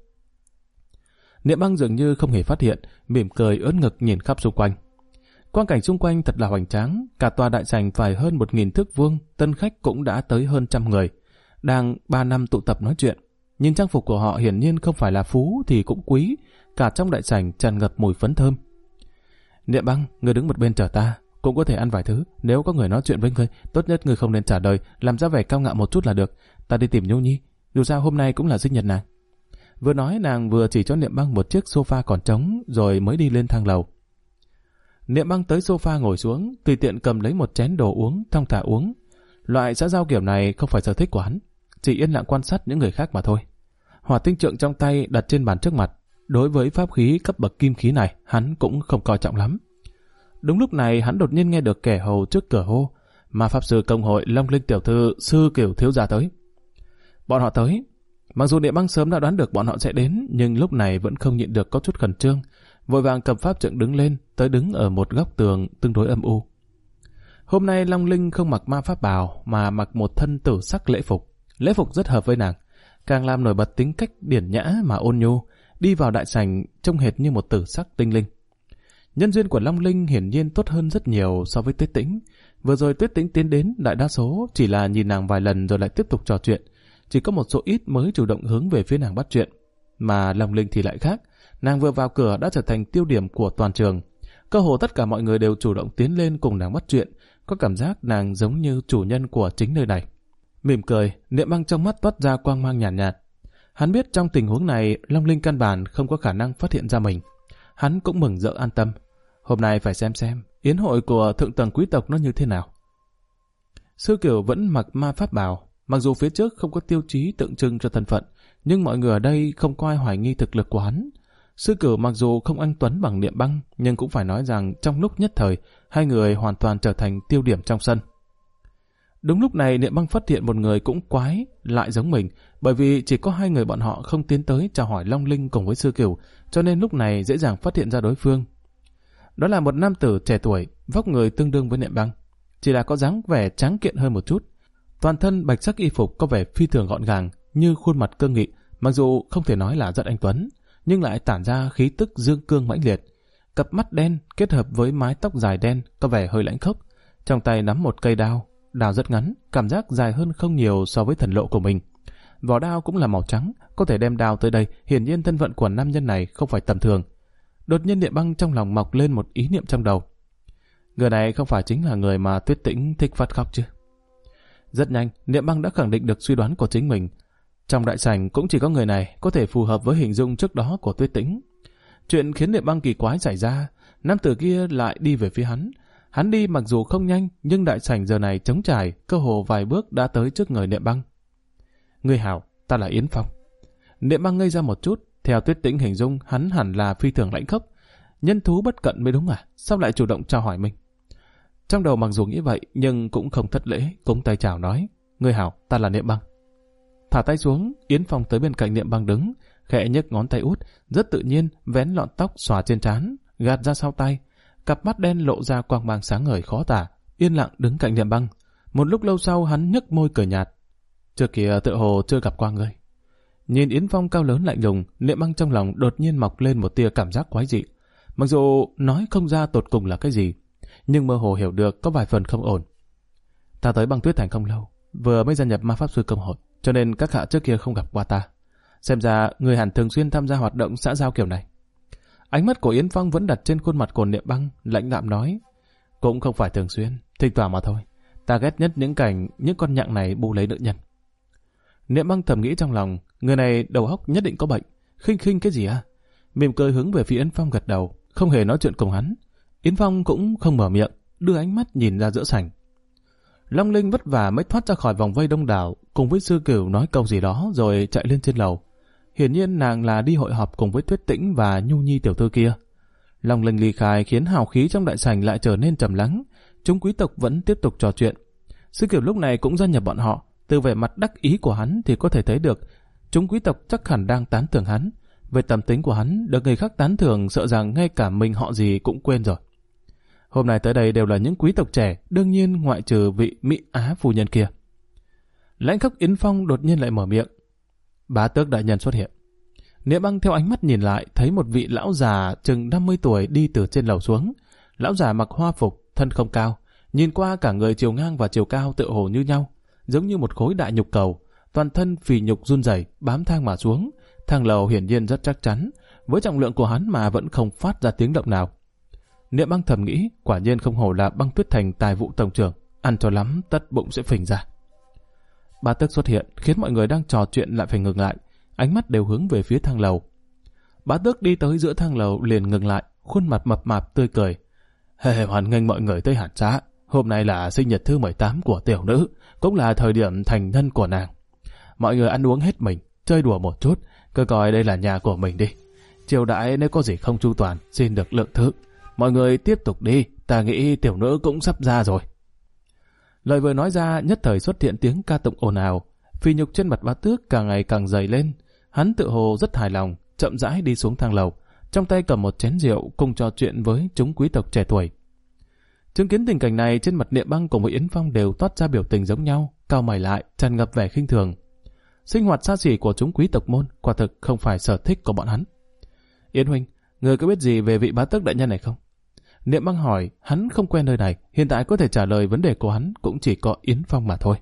Niệm Băng dường như không hề phát hiện, mỉm cười ưỡn ngực nhìn khắp xung quanh. Quang cảnh xung quanh thật là hoành tráng, cả tòa đại sảnh phải hơn 1000 thước vuông, tân khách cũng đã tới hơn 100 người, đang 3 năm tụ tập nói chuyện. Nhìn trang phục của họ hiển nhiên không phải là phú thì cũng quý, cả trong đại sảnh tràn ngập mùi phấn thơm. Niệm Băng, người đứng một bên chờ ta, cũng có thể ăn vài thứ, nếu có người nói chuyện với ngươi, tốt nhất ngươi không nên trả lời, làm ra vẻ cao ngạo một chút là được. Ta đi tìm Nhu Nhi, dù sao hôm nay cũng là sinh nhật nàng. Vừa nói nàng vừa chỉ cho Niệm Băng một chiếc sofa còn trống, rồi mới đi lên thang lầu. Niệm Băng tới sofa ngồi xuống, tùy tiện cầm lấy một chén đồ uống, thong thả uống. Loại xã giao kiểu này không phải sở thích của hắn, chỉ yên lặng quan sát những người khác mà thôi. Hỏa tinh trượng trong tay đặt trên bàn trước mặt, đối với pháp khí cấp bậc kim khí này, hắn cũng không coi trọng lắm. Đúng lúc này hắn đột nhiên nghe được kẻ hầu trước cửa hô, mà pháp sư công hội Long Linh tiểu thư Sư Kiều thiếu gia tới. Bọn họ tới. Mặc dù Niệm Băng sớm đã đoán được bọn họ sẽ đến, nhưng lúc này vẫn không nhịn được có chút khẩn trương, vội vàng cầm pháp trượng đứng lên, tới đứng ở một góc tường tương đối âm u. Hôm nay Long Linh không mặc ma pháp bào mà mặc một thân tử sắc lễ phục. Lễ phục rất hợp với nàng, càng làm nổi bật tính cách điển nhã mà ôn nhu, đi vào đại sảnh trông hệt như một tử sắc tinh linh. Nhân duyên của Long Linh hiển nhiên tốt hơn rất nhiều so với Tuyết Tĩnh. Vừa rồi Tuyết Tĩnh tiến đến, đại đa số chỉ là nhìn nàng vài lần rồi lại tiếp tục trò chuyện. Chỉ có một số ít mới chủ động hướng về phía nàng bắt chuyện. Mà Long Linh thì lại khác. Nàng vừa vào cửa đã trở thành tiêu điểm của toàn trường. Cơ hồ tất cả mọi người đều chủ động tiến lên cùng nàng bắt chuyện. Có cảm giác nàng giống như chủ nhân của chính nơi này. Mỉm cười, Niệm Băng trong mắt toát ra quang mang nhàn nhạt. Hắn biết trong tình huống này Long Linh căn bản không có khả năng phát hiện ra mình. Hắn cũng mừng rỡ an tâm. Hôm nay phải xem yến hội của thượng tầng quý tộc nó như thế nào. Sư Kiều vẫn mặc ma pháp bào, mặc dù phía trước không có tiêu chí tượng trưng cho thân phận, nhưng mọi người ở đây không có ai hoài nghi thực lực của hắn. Sư Kiều mặc dù không anh tuấn bằng Niệm Băng, nhưng cũng phải nói rằng trong lúc nhất thời, hai người hoàn toàn trở thành tiêu điểm trong sân. Đúng lúc này Niệm Băng phát hiện một người cũng quái, lại giống mình, bởi vì chỉ có hai người bọn họ không tiến tới chào hỏi Long Linh cùng với Sư Kiều, cho nên lúc này dễ dàng phát hiện ra đối phương. Đó là một nam tử trẻ tuổi, vóc người tương đương với Niệm Băng, chỉ là có dáng vẻ tráng kiện hơn một chút. Toàn thân bạch sắc y phục có vẻ phi thường gọn gàng, như khuôn mặt cương nghị, mặc dù không thể nói là rất anh tuấn, nhưng lại tản ra khí tức dương cương mãnh liệt. Cặp mắt đen kết hợp với mái tóc dài đen có vẻ hơi lãnh khốc, trong tay nắm một cây đao, đao rất ngắn, cảm giác dài hơn không nhiều so với thần lộ của mình. Vỏ đao cũng là màu trắng, có thể đem đao tới đây, hiển nhiên thân phận của nam nhân này không phải tầm thường. Đột nhiên Niệm Băng trong lòng mọc lên một ý niệm trong đầu. Người này không phải chính là người mà Tuyết Tĩnh thích phát khóc chứ? Rất nhanh, Niệm Băng đã khẳng định được suy đoán của chính mình. Trong đại sảnh cũng chỉ có người này có thể phù hợp với hình dung trước đó của Tuyết Tĩnh. Chuyện khiến Niệm Băng kỳ quái xảy ra, nam tử kia lại đi về phía hắn. Hắn đi mặc dù không nhanh, nhưng đại sảnh giờ này trống trải, cơ hồ vài bước đã tới trước người Niệm Băng. Ngươi hảo, ta là Yến Phong. Niệm Băng ngây ra một chút, theo Tuyết Tĩnh hình dung hắn hẳn là phi thường lãnh khốc. Nhân thú bất cận mới đúng à? Sao lại chủ động chào hỏi mình? Trong đầu mặc dù nghĩ vậy, nhưng cũng không thất lễ, cúng tay chào nói, ngươi hảo, ta là Niệm Băng. Thả tay xuống, Yến Phong tới bên cạnh Niệm Băng đứng, khẽ nhấc ngón tay út, rất tự nhiên vén lọn tóc xõa trên trán, gạt ra sau tay, cặp mắt đen lộ ra quang mang sáng ngời khó tả, yên lặng đứng cạnh Niệm Băng. Một lúc lâu sau hắn nhếch môi cười nhạt, trước kia tựa hồ chưa gặp qua ngươi. Nhìn Yến Phong cao lớn lạnh lùng, Niệm Băng trong lòng đột nhiên mọc lên một tia cảm giác quái dị. Mặc dù nói không ra tột cùng là cái gì, nhưng mơ hồ hiểu được có vài phần không ổn. Ta tới băng tuyết thành không lâu, vừa mới gia nhập ma pháp sư công hội, cho nên các hạ trước kia không gặp qua ta. Xem ra người hẳn thường xuyên tham gia hoạt động xã giao kiểu này. Ánh mắt của Yến Phong vẫn đặt trên khuôn mặt của Niệm Băng, lãnh đạm nói, cũng không phải thường xuyên, thỉnh thoảng mà thôi. Ta ghét nhất những cảnh những con nhặng này bu lấy nữ nhân. Niệm Băng thầm nghĩ trong lòng, người này đầu óc nhất định có bệnh, khinh cái gì à? Mỉm cười hướng về phía Yến Phong gật đầu, không hề nói chuyện cùng hắn. Yến Phong cũng không mở miệng, đưa ánh mắt nhìn ra giữa sảnh. Long Linh vất vả mới thoát ra khỏi vòng vây đông đảo, cùng với Sư Cửu nói câu gì đó rồi chạy lên trên lầu. Hiển nhiên nàng là đi hội họp cùng với Tuyết Tĩnh và Nhu Nhi tiểu thư kia. Long Linh ly khai khiến hào khí trong đại sảnh lại trở nên trầm lắng. Chúng quý tộc vẫn tiếp tục trò chuyện. Sư Cửu lúc này cũng gia nhập bọn họ. Từ vẻ mặt đắc ý của hắn thì có thể thấy được chúng quý tộc chắc hẳn đang tán thưởng hắn. Về tâm tính của hắn, được người khác tán thưởng sợ rằng ngay cả mình họ gì cũng quên rồi. Hôm nay tới đây đều là những quý tộc trẻ, đương nhiên ngoại trừ vị Mỹ Á phu nhân kia. Lãnh Khốc Yến Phong đột nhiên lại mở miệng. Bá tước đại nhân xuất hiện. Niệm Băng theo ánh mắt nhìn lại, thấy một vị lão già chừng 50 tuổi đi từ trên lầu xuống. Lão già mặc hoa phục, thân không cao, nhìn qua cả người chiều ngang và chiều cao tựa hồ như nhau, giống như một khối đại nhục cầu, toàn thân phì nhục run rẩy, bám thang mà xuống. Thang lầu hiển nhiên rất chắc chắn, với trọng lượng của hắn mà vẫn không phát ra tiếng động nào. Niệm Băng thầm nghĩ, quả nhiên không hổ là Băng Tuyết Thành tài vụ tổng trưởng, ăn cho lắm tất bụng sẽ phình ra. Bá tước xuất hiện khiến mọi người đang trò chuyện lại phải ngừng lại, ánh mắt đều hướng về phía thang lầu. Bá tước đi tới giữa thang lầu liền ngừng lại, khuôn mặt mập mạp tươi cười. Hoan nghênh mọi người tới Hàn Trá. Hôm nay là sinh nhật thứ 18 của tiểu nữ, cũng là thời điểm thành thân của nàng. Mọi người ăn uống hết mình, chơi đùa một chút, cứ coi đây là nhà của mình đi. Triều đại nếu có gì không chu toàn, xin được lượng thứ. Mọi người tiếp tục đi, ta nghĩ tiểu nữ cũng sắp ra rồi. Lời vừa nói ra, nhất thời xuất hiện tiếng ca tụng ồn ào. Phì nhục trên mặt Bá Tước càng ngày càng dày lên. Hắn tự hồ rất hài lòng, chậm rãi đi xuống thang lầu, trong tay cầm một chén rượu cùng trò chuyện với chúng quý tộc trẻ tuổi. Chứng kiến tình cảnh này, trên mặt Niệm Băng cùng với Yến Phong đều toát ra biểu tình giống nhau, cau mày lại, tràn ngập vẻ khinh thường. Sinh hoạt xa xỉ của chúng quý tộc môn quả thực không phải sở thích của bọn hắn. Yến huynh, người có biết gì về vị Bá Tước đại nhân này không? Niệm Băng hỏi, hắn không quen nơi này, hiện tại có thể trả lời vấn đề của hắn cũng chỉ có Yến Phong mà thôi.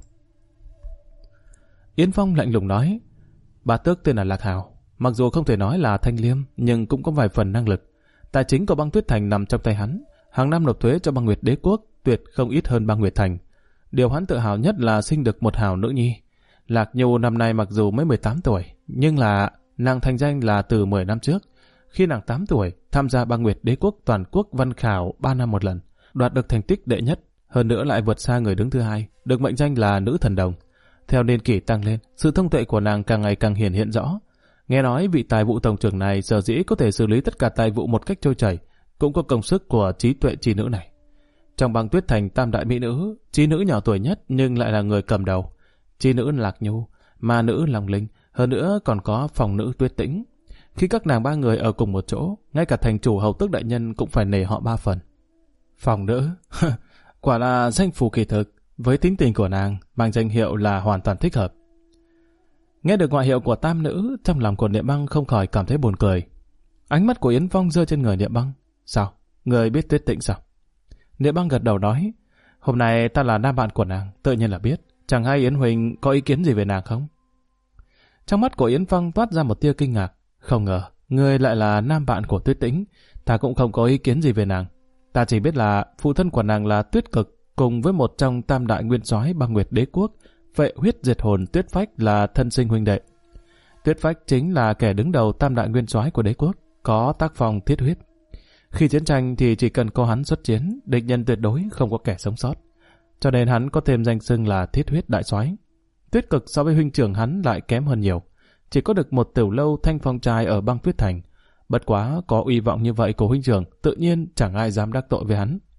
Yến Phong lạnh lùng nói, Bá Tước tên là Lạc Hào, mặc dù không thể nói là thanh liêm, nhưng cũng có vài phần năng lực. Tài chính của Băng Tuyết Thành nằm trong tay hắn, hàng năm nộp thuế cho Băng Nguyệt Đế Quốc, tuyệt không ít hơn Băng Nguyệt Thành. Điều hắn tự hào nhất là sinh được một hào nữ nhi. Lạc Nhu năm nay mặc dù mới 18 tuổi, nhưng là nàng thành danh là từ 10 năm trước. Khi nàng 8 tuổi, tham gia Băng Nguyệt Đế Quốc toàn quốc văn khảo 3 năm một lần, đoạt được thành tích đệ nhất, hơn nữa lại vượt xa người đứng thứ hai, được mệnh danh là nữ thần đồng. Theo niên kỷ tăng lên, sự thông tuệ của nàng càng ngày càng hiển hiện rõ. Nghe nói vị tài vụ tổng trưởng này sở dĩ có thể xử lý tất cả tài vụ một cách trôi chảy, cũng có công sức của trí tuệ chi nữ này. Trong Băng Tuyết Thành tam đại mỹ nữ, trí nữ nhỏ tuổi nhất nhưng lại là người cầm đầu. Trí nữ Lạc Nhu, ma nữ Long Linh, hơn nữa còn có phòng nữ Tuyết Tĩnh. Khi các nàng ba người ở cùng một chỗ, ngay cả thành chủ hầu tước đại nhân cũng phải nể họ 3 phần. Phòng nữ, quả là danh phù kỳ thực, với tính tình của nàng, mang danh hiệu là hoàn toàn thích hợp. Nghe được ngoại hiệu của tam nữ, trong lòng của Niệm Băng không khỏi cảm thấy buồn cười. Ánh mắt của Yến Phong rơi trên người Niệm Băng. Sao? Người biết Tuyết Tĩnh sao? Niệm Băng gật đầu nói, hôm nay ta là nam bạn của nàng, tự nhiên là biết. Chẳng hay Yến huynh có ý kiến gì về nàng không? Trong mắt của Yến Phong toát ra một tia kinh ngạc. Không ngờ, ngươi lại là nam bạn của Tuyết Tĩnh. Ta cũng không có ý kiến gì về nàng. Ta chỉ biết là phụ thân của nàng là Tuyết Cực, cùng với một trong tam đại nguyên soái Băng Nguyệt Đế Quốc, Phệ Huyết Diệt Hồn Tuyết Phách là thân sinh huynh đệ. Tuyết Phách chính là kẻ đứng đầu tam đại nguyên soái của đế quốc, có tác phong thiết huyết. Khi chiến tranh thì chỉ cần có hắn xuất chiến, địch nhân tuyệt đối không có kẻ sống sót. Cho nên hắn có thêm danh xưng là Thiết Huyết Đại Soái. Tuyết Cực so với huynh trưởng hắn lại kém hơn nhiều, chỉ có được một tiểu lâu thanh phong trai ở Băng Tuyết Thành. Bất quá có uy vọng như vậy của huynh trưởng, tự nhiên chẳng ai dám đắc tội với hắn.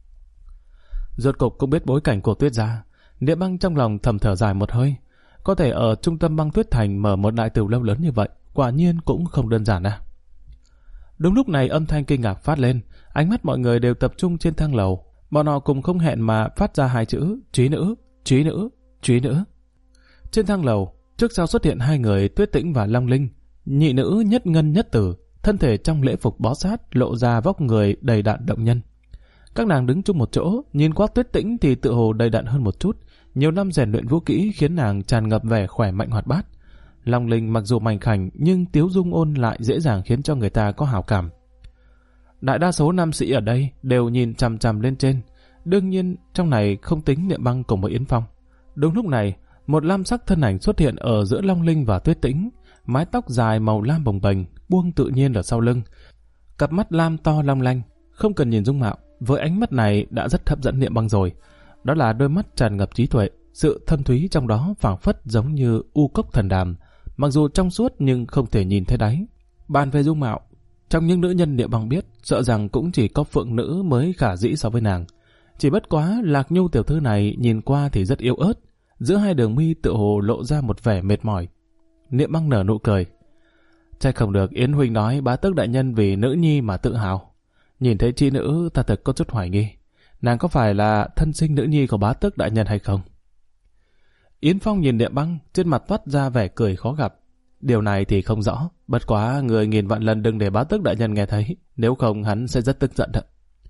Rốt cục cũng biết bối cảnh của Tuyết gia, Niệm Băng trong lòng thầm thở dài một hơi. Có thể ở trung tâm Băng Tuyết Thành mở một đại tiểu lâu lớn như vậy, quả nhiên cũng không đơn giản à. Đúng lúc này âm thanh kinh ngạc phát lên, ánh mắt mọi người đều tập trung trên thang lầu. Bọn họ cùng không hẹn mà phát ra hai chữ trí nữ, trí nữ, trí nữ. Trên thang lầu, trước sau xuất hiện hai người Tuyết Tĩnh và Long Linh, nhị nữ Nhất Ngân Nhất Tử, thân thể trong lễ phục bó sát, lộ ra vóc người đầy đặn động nhân. Các nàng đứng chung một chỗ, nhìn qua Tuyết Tĩnh thì tự hồ đầy đặn hơn một chút. Nhiều năm rèn luyện vũ kỹ khiến nàng tràn ngập vẻ khỏe mạnh hoạt bát. Long Linh mặc dù mảnh khảnh nhưng tiếu dung ôn lại dễ dàng khiến cho người ta có hảo cảm. Đại đa số nam sĩ ở đây đều nhìn chằm chằm lên trên. Đương nhiên trong này không tính Niệm Băng cùng với Yến Phong. Đúng lúc này, một lam sắc thân ảnh xuất hiện ở giữa Long Linh và Tuyết Tĩnh. Mái tóc dài màu lam bồng bềnh, buông tự nhiên ở sau lưng. Cặp mắt lam to long lanh, không cần nhìn dung mạo, với ánh mắt này đã rất hấp dẫn Niệm Băng rồi. Đó là đôi mắt tràn ngập trí tuệ, sự thâm thúy trong đó phảng phất giống như u cốc thần đàm, mặc dù trong suốt nhưng không thể nhìn thấy đáy. Bàn về dung mạo, trong những nữ nhân Niệm Băng biết, sợ rằng cũng chỉ có phượng nữ mới khả dĩ so với nàng. Chỉ bất quá Lạc Nhu tiểu thư này nhìn qua thì rất yếu ớt, giữa hai đường mi tựa hồ lộ ra một vẻ mệt mỏi. Niệm Băng nở nụ cười. Chắc không được Yến huynh nói Bá Tước đại nhân vì nữ nhi mà tự hào. Nhìn thấy chi nữ ta thật có chút hoài nghi, nàng có phải là thân sinh nữ nhi của Bá Tước đại nhân hay không? Yến Phong nhìn Niệm Băng, trên mặt toát ra vẻ cười khó gặp. Điều này thì không rõ, bất quá người nghìn vạn lần đừng để Bá Tước đại nhân nghe thấy, nếu không hắn sẽ rất tức giận.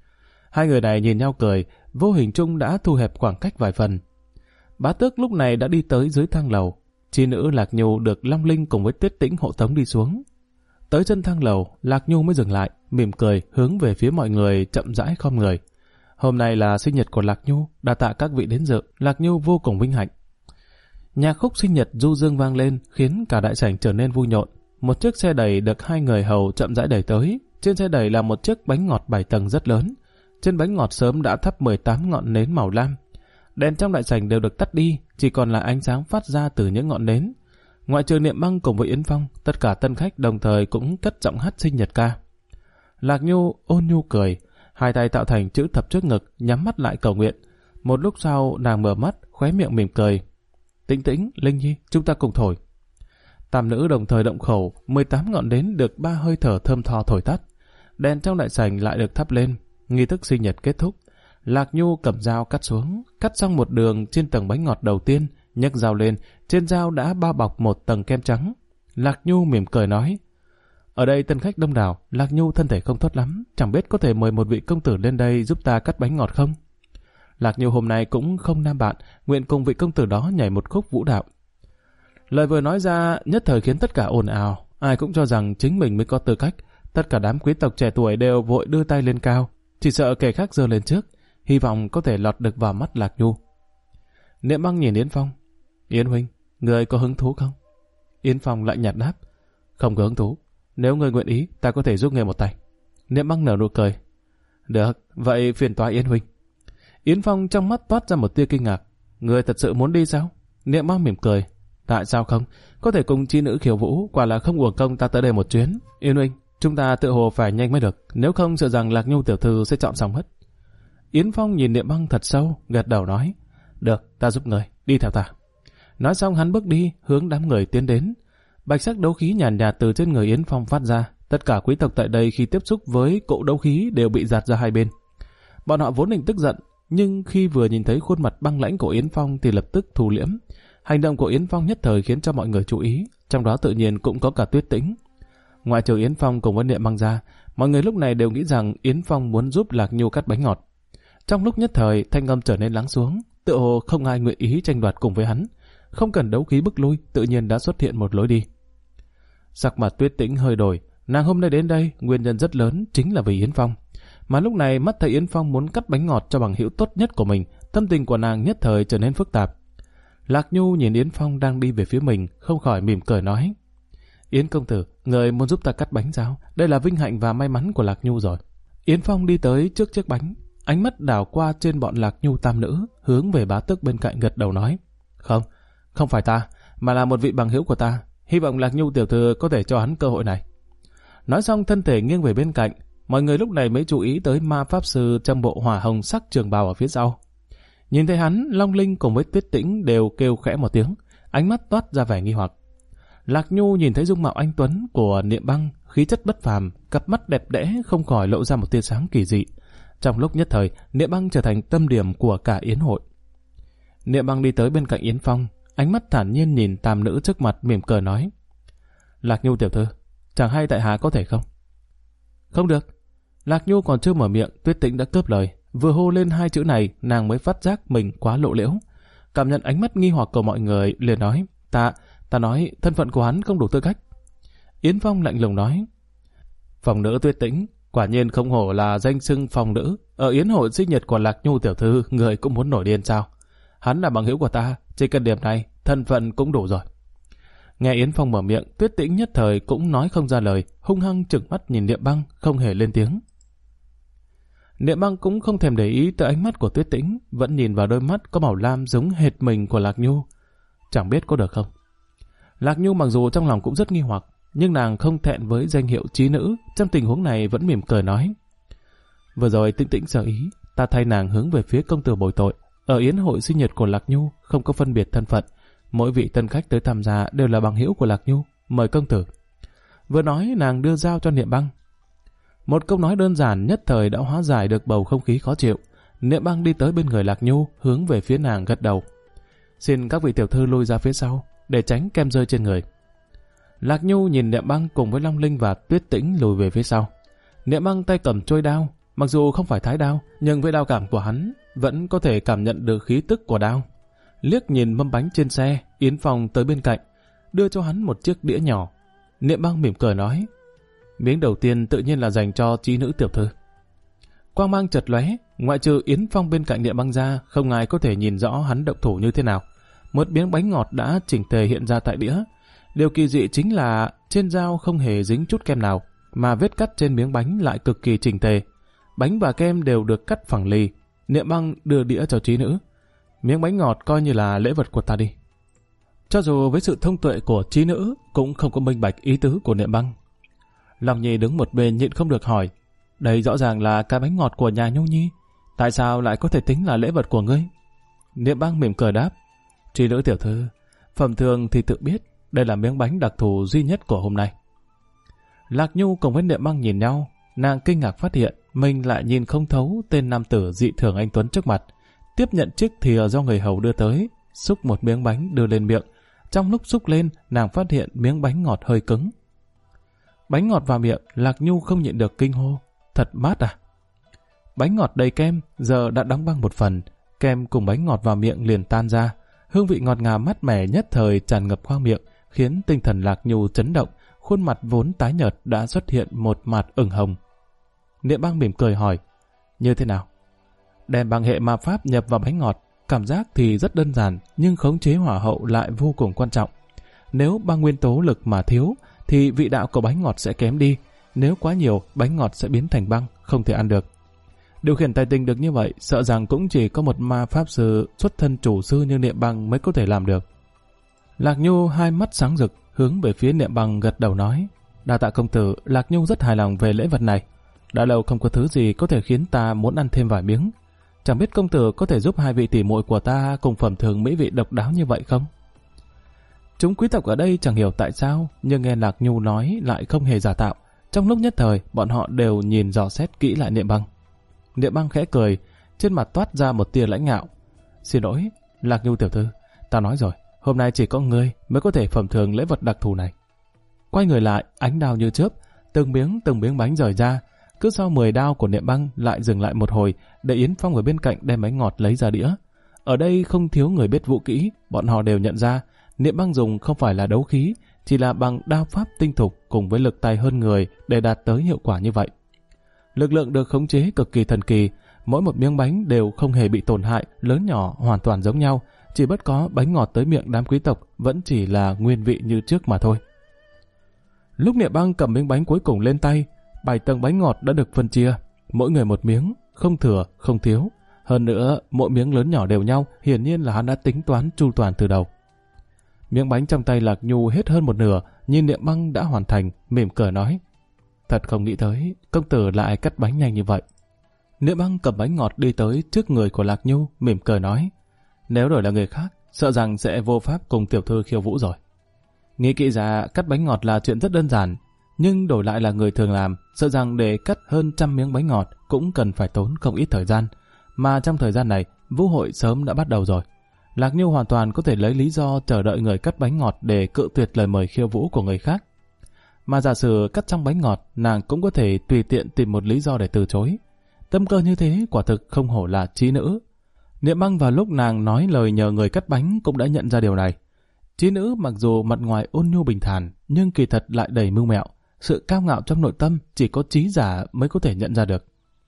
Hai người này nhìn nhau cười, vô hình chung đã thu hẹp khoảng cách vài phần. Bá Tước lúc này đã đi tới dưới thang lầu. Chi nữ Lạc Nhu được Long Linh cùng với Tuyết Tĩnh hộ tống đi xuống. Tới chân thang lầu, Lạc Nhu mới dừng lại, mỉm cười hướng về phía mọi người chậm rãi khom người. Hôm nay là sinh nhật của Lạc Nhu, đa tạ các vị đến dự, Lạc Nhu vô cùng vinh hạnh. Nhạc khúc sinh nhật du dương vang lên khiến cả đại sảnh trở nên vui nhộn. Một chiếc xe đẩy được hai người hầu chậm rãi đẩy tới. Trên xe đẩy là một chiếc bánh ngọt 7 tầng rất lớn. Trên bánh ngọt sớm đã thắp 18 ngọn nến màu lam. Đèn trong đại sảnh đều được tắt đi, chỉ còn là ánh sáng phát ra từ những ngọn nến. Ngoại trừ Niệm Băng cùng với Yến Phong, tất cả tân khách đồng thời cũng cất giọng hát sinh nhật ca. Lạc Nhu ôn nhu cười, hai tay tạo thành chữ thập trước ngực, nhắm mắt lại cầu nguyện. Một lúc sau nàng mở mắt, khóe miệng mỉm cười. Tĩnh Tĩnh, Linh Nhi, chúng ta cùng thổi. Tam nữ đồng thời động khẩu, 18 ngọn nến được 3 hơi thở thơm tho thổi tắt. Đèn trong đại sảnh lại được thắp lên, nghi thức sinh nhật kết thúc. Lạc Nhu cầm dao cắt xuống, cắt xong một đường trên tầng bánh ngọt đầu tiên, nhấc dao lên, trên dao đã bao bọc một tầng kem trắng. Lạc Nhu mỉm cười nói, ở đây tân khách đông đảo, Lạc Nhu thân thể không tốt lắm, chẳng biết có thể mời một vị công tử lên đây giúp ta cắt bánh ngọt không? Lạc Nhu hôm nay cũng không nam bạn, nguyện cùng vị công tử đó nhảy một khúc vũ đạo. Lời vừa nói ra nhất thời khiến tất cả ồn ào, ai cũng cho rằng chính mình mới có tư cách. Tất cả đám quý tộc trẻ tuổi đều vội đưa tay lên cao, chỉ sợ kẻ khác giơ lên trước, hy vọng có thể lọt được vào mắt Lạc Nhu. Niệm Băng nhìn Yến Phong. Yến huynh, người có hứng thú không? Yến Phong lạnh nhạt đáp, không có hứng thú. Nếu người nguyện ý, ta có thể giúp người một tay. Niệm Băng nở nụ cười. Được, vậy phiền toái Yến huynh. Yến Phong trong mắt toát ra một tia kinh ngạc. Người thật sự muốn đi sao? Niệm Băng mỉm cười. Tại sao không? Có thể cùng chi nữ khiêu vũ, quả là không uổng công ta tới đây một chuyến. Yến huynh, chúng ta tự hồ phải nhanh mới được, nếu không sợ rằng Lạc Nhu tiểu thư sẽ chọn xong hết. Yến Phong nhìn Niệm Băng thật sâu, gật đầu nói, được, ta giúp người, đi theo ta. Nói xong hắn bước đi, hướng đám người tiến đến. Bạch sắc đấu khí nhàn nhạt từ trên người Yến Phong phát ra. Tất cả quý tộc tại đây khi tiếp xúc với cỗ đấu khí đều bị dạt ra hai bên. Bọn họ vốn định tức giận, nhưng khi vừa nhìn thấy khuôn mặt băng lãnh của Yến Phong thì lập tức thu liễm. Hành động của Yến Phong nhất thời khiến cho mọi người chú ý, trong đó tự nhiên cũng có cả Tuyết Tĩnh. Ngoại trừ Yến Phong cùng với Niệm Băng ra, mọi người lúc này đều nghĩ rằng Yến Phong muốn giúp Lạc Nhu cắt bánh ngọt. Trong lúc nhất thời, thanh âm trở nên lắng xuống, tựa hồ không ai nguyện ý tranh đoạt cùng với hắn. Không cần đấu khí bức lui, tự nhiên đã xuất hiện một lối đi. Sắc mặt Tuyết Tĩnh hơi đổi, nàng hôm nay đến đây, nguyên nhân rất lớn chính là vì Yến Phong. Mà lúc này mắt thấy Yến Phong muốn cắt bánh ngọt cho bằng hữu tốt nhất của mình, tâm tình của nàng nhất thời trở nên phức tạp. Lạc Nhu nhìn Yến Phong đang đi về phía mình, không khỏi mỉm cười nói, Yến công tử, người muốn giúp ta cắt bánh sao? Đây là vinh hạnh và may mắn của Lạc Nhu rồi. Yến Phong đi tới trước chiếc bánh, ánh mắt đảo qua trên bọn Lạc Nhu tam nữ, hướng về Bá Tước bên cạnh gật đầu nói, không phải ta, mà là một vị bằng hữu của ta. Hy vọng Lạc Nhu tiểu thư có thể cho hắn cơ hội này. Nói xong thân thể nghiêng về bên cạnh, mọi người lúc này mới chú ý tới ma pháp sư trong bộ hỏa hồng sắc trường bào ở phía sau. Nhìn thấy hắn, Long Linh cùng với Tuyết Tĩnh đều kêu khẽ một tiếng, ánh mắt toát ra vẻ nghi hoặc. Lạc Nhu nhìn thấy dung mạo anh tuấn của Niệm Băng, khí chất bất phàm, cặp mắt đẹp đẽ không khỏi lộ ra một tia sáng kỳ dị. Trong lúc nhất thời, Niệm Băng trở thành tâm điểm của cả yến hội. Niệm Băng đi tới bên cạnh Yến Phong, ánh mắt thản nhiên nhìn tam nữ trước mặt mỉm cười nói, Lạc Nhu tiểu thư, chẳng hay tại hạ có thể không? Không được. Lạc Nhu còn chưa mở miệng, Tuyết Tĩnh đã cướp lời. Vừa hô lên 2 chữ này, nàng mới phát giác mình quá lộ liễu. Cảm nhận ánh mắt nghi hoặc của mọi người, liền nói, ta nói thân phận của hắn không đủ tư cách. Yến Phong lạnh lùng nói, phòng nữ Tuyết Tĩnh, quả nhiên không hổ là danh xưng phòng nữ. Ở yến hội sinh nhật của Lạc Nhu tiểu thư, người cũng muốn nổi điên sao? Hắn là bằng hữu của ta, chỉ cần điểm này, thân phận cũng đủ rồi. Nghe Yến Phong mở miệng, Tuyết Tĩnh nhất thời cũng nói không ra lời, hung hăng trừng mắt nhìn Niệm Băng, không hề lên tiếng. Niệm Băng cũng không thèm để ý tới ánh mắt của Tuyết Tĩnh, vẫn nhìn vào đôi mắt có màu lam giống hệt mình của Lạc Nhu. Chẳng biết có được không? Lạc Nhu mặc dù trong lòng cũng rất nghi hoặc, nhưng nàng không thẹn với danh hiệu trí nữ, trong tình huống này vẫn mỉm cười nói. Vừa rồi Tĩnh Tĩnh sở ý, ta thay nàng hướng về phía công tử bồi tội. Ở yến hội sinh nhật của Lạc Nhu không có phân biệt thân phận, mỗi vị tân khách tới tham gia đều là bằng hữu của Lạc Nhu, mời công tử. Vừa nói nàng đưa dao cho Niệm Băng. Một câu nói đơn giản nhất thời đã hóa giải được bầu không khí khó chịu. Niệm Băng đi tới bên người Lạc Nhu, hướng về phía nàng gật đầu. Xin các vị tiểu thư lui ra phía sau, để tránh kem rơi trên người. Lạc Nhu nhìn Niệm Băng cùng với Long Linh và Tuyết Tĩnh lùi về phía sau. Niệm Băng tay cầm trôi đao, mặc dù không phải thái đao, nhưng với đao cảm của hắn vẫn có thể cảm nhận được khí tức của đao. Liếc nhìn mâm bánh trên xe, Yến Phong tới bên cạnh, đưa cho hắn một chiếc đĩa nhỏ. Niệm Băng mỉm cười nói, miếng đầu tiên tự nhiên là dành cho trí nữ tiểu thư. Quang mang chợt lóe, ngoại trừ Yến Phong bên cạnh Niệm Băng ra, không ai có thể nhìn rõ hắn động thủ như thế nào. Một miếng bánh ngọt đã chỉnh tề hiện ra tại đĩa. Điều kỳ dị chính là trên dao không hề dính chút kem nào, mà vết cắt trên miếng bánh lại cực kỳ chỉnh tề. Bánh và kem đều được cắt phẳng lì. Niệm Băng đưa đĩa cho trí nữ. Miếng bánh ngọt coi như là lễ vật của ta đi. Cho dù với sự thông tuệ của trí nữ cũng không có minh bạch ý tứ của Niệm Băng. Long Nhi đứng một bên nhịn không được hỏi, đây rõ ràng là cái bánh ngọt của nhà Nhu Nhi, tại sao lại có thể tính là lễ vật của ngươi? Niệm Băng mỉm cười đáp, trí nữ tiểu thư, phẩm thường thì tự biết, đây là miếng bánh đặc thù duy nhất của hôm nay. Lạc Nhu cùng với Niệm Băng nhìn nhau, nàng kinh ngạc phát hiện mình lại nhìn không thấu tên nam tử dị thường anh tuấn trước mặt. Tiếp nhận chiếc thìa do người hầu đưa tới, xúc một miếng bánh đưa lên miệng. Trong lúc xúc lên, nàng phát hiện miếng bánh ngọt hơi cứng. Bánh ngọt vào miệng, Lạc Nhu không nhịn được kinh hô, thật mát à? Bánh ngọt đầy kem, giờ đã đóng băng một phần, kem cùng bánh ngọt vào miệng liền tan ra. Hương vị ngọt ngào mát mẻ nhất thời tràn ngập khoang miệng, khiến tinh thần Lạc Nhu chấn động, khuôn mặt vốn tái nhợt đã xuất hiện một mặt ửng hồng. Niệm Băng mỉm cười hỏi, như thế nào? Đem bằng hệ ma pháp nhập vào bánh ngọt, cảm giác thì rất đơn giản, nhưng khống chế hỏa hậu lại vô cùng quan trọng. Nếu băng nguyên tố lực mà thiếu, thì vị đạo của bánh ngọt sẽ kém đi. Nếu quá nhiều, bánh ngọt sẽ biến thành băng, không thể ăn được. Điều khiển tài tình được như vậy, sợ rằng cũng chỉ có một ma pháp sư xuất thân chủ sư như Niệm Băng mới có thể làm được. Lạc Nhu hai mắt sáng rực, hướng về phía Niệm Băng gật đầu nói, đa tạ công tử. Lạc Nhu rất hài lòng về lễ vật này. Đã lâu không có thứ gì có thể khiến ta muốn ăn thêm vài miếng. Chẳng biết công tử có thể giúp hai vị tỷ muội của ta cùng phẩm thường mỹ vị độc đáo như vậy không? Chúng quý tộc ở đây chẳng hiểu tại sao, nhưng nghe Lạc Nhu nói lại không hề giả tạo. Trong lúc nhất thời, bọn họ đều nhìn dò xét kỹ lại Niệm Băng. Niệm Băng khẽ cười, trên mặt toát ra một tia lãnh ngạo. Xin lỗi, Lạc Nhu tiểu thư, ta nói rồi, hôm nay chỉ có ngươi mới có thể phẩm thường lễ vật đặc thù này. Quay người lại, ánh đao như chớp, từng miếng bánh rời ra. Cứ sau 10 đao của Niệm Băng lại dừng lại một hồi, để Yến Phong ở bên cạnh đem bánh ngọt lấy ra đĩa. Ở đây không thiếu người biết vũ kỹ, bọn họ đều nhận ra Niệm Băng dùng không phải là đấu khí, chỉ là bằng đao pháp tinh thục cùng với lực tay hơn người để đạt tới hiệu quả như vậy. Lực lượng được khống chế cực kỳ thần kỳ, mỗi một miếng bánh đều không hề bị tổn hại, lớn nhỏ hoàn toàn giống nhau, chỉ bất có bánh ngọt tới miệng đám quý tộc vẫn chỉ là nguyên vị như trước mà thôi. Lúc Niệm Băng cầm miếng bánh cuối cùng lên tay, 7 tầng bánh ngọt đã được phân chia, mỗi người một miếng, không thừa, không thiếu. Hơn nữa, mỗi miếng lớn nhỏ đều nhau, hiển nhiên là hắn đã tính toán chu toàn từ đầu. Miếng bánh trong tay Lạc Nhu hết hơn một nửa, nhìn Niệm Băng đã hoàn thành, mỉm cười nói, thật không nghĩ tới, công tử lại cắt bánh nhanh như vậy. Niệm Băng cầm bánh ngọt đi tới trước người của Lạc Nhu, mỉm cười nói, nếu đổi là người khác, sợ rằng sẽ vô pháp cùng tiểu thư khiêu vũ rồi. Nghĩ kỹ ra, cắt bánh ngọt là chuyện rất đơn giản, nhưng đổi lại là người thường làm, sợ rằng để cắt hơn 100 miếng bánh ngọt cũng cần phải tốn không ít thời gian. Mà trong thời gian này, vũ hội sớm đã bắt đầu rồi. Lạc Nhu hoàn toàn có thể lấy lý do chờ đợi người cắt bánh ngọt để cự tuyệt lời mời khiêu vũ của người khác. mà giả sử cắt trong bánh ngọt, nàng cũng có thể tùy tiện tìm một lý do để từ chối. Tâm cơ như thế quả thực không hổ là trí nữ. Niệm Băng vào lúc nàng nói lời nhờ người cắt bánh cũng đã nhận ra điều này. Trí nữ mặc dù mặt ngoài ôn nhu bình thản, nhưng kỳ thật lại đầy mưu mẹo. Sự cao ngạo trong nội tâm chỉ có trí giả mới có thể nhận ra được.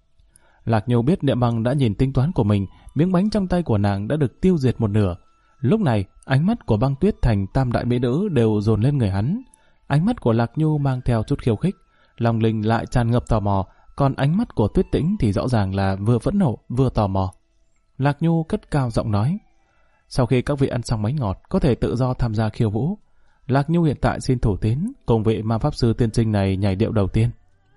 Lạc Nhu biết Niệm Băng đã nhìn tính toán của mình, miếng bánh trong tay của nàng đã được tiêu diệt một nửa. Lúc này, ánh mắt của Băng Tuyết thành tam đại mỹ nữ đều dồn lên người hắn. Ánh mắt của Lạc Nhu mang theo chút khiêu khích, lòng Linh lại tràn ngập tò mò, còn ánh mắt của Tuyết Tĩnh thì rõ ràng là vừa phẫn nộ vừa tò mò. Lạc Nhu cất cao giọng nói: sau khi các vị ăn xong bánh ngọt, có thể tự do tham gia khiêu vũ. Lạc Nhu hiện tại xin thủ tín cùng vị ma pháp sư tiên sinh này nhảy điệu đầu tiên.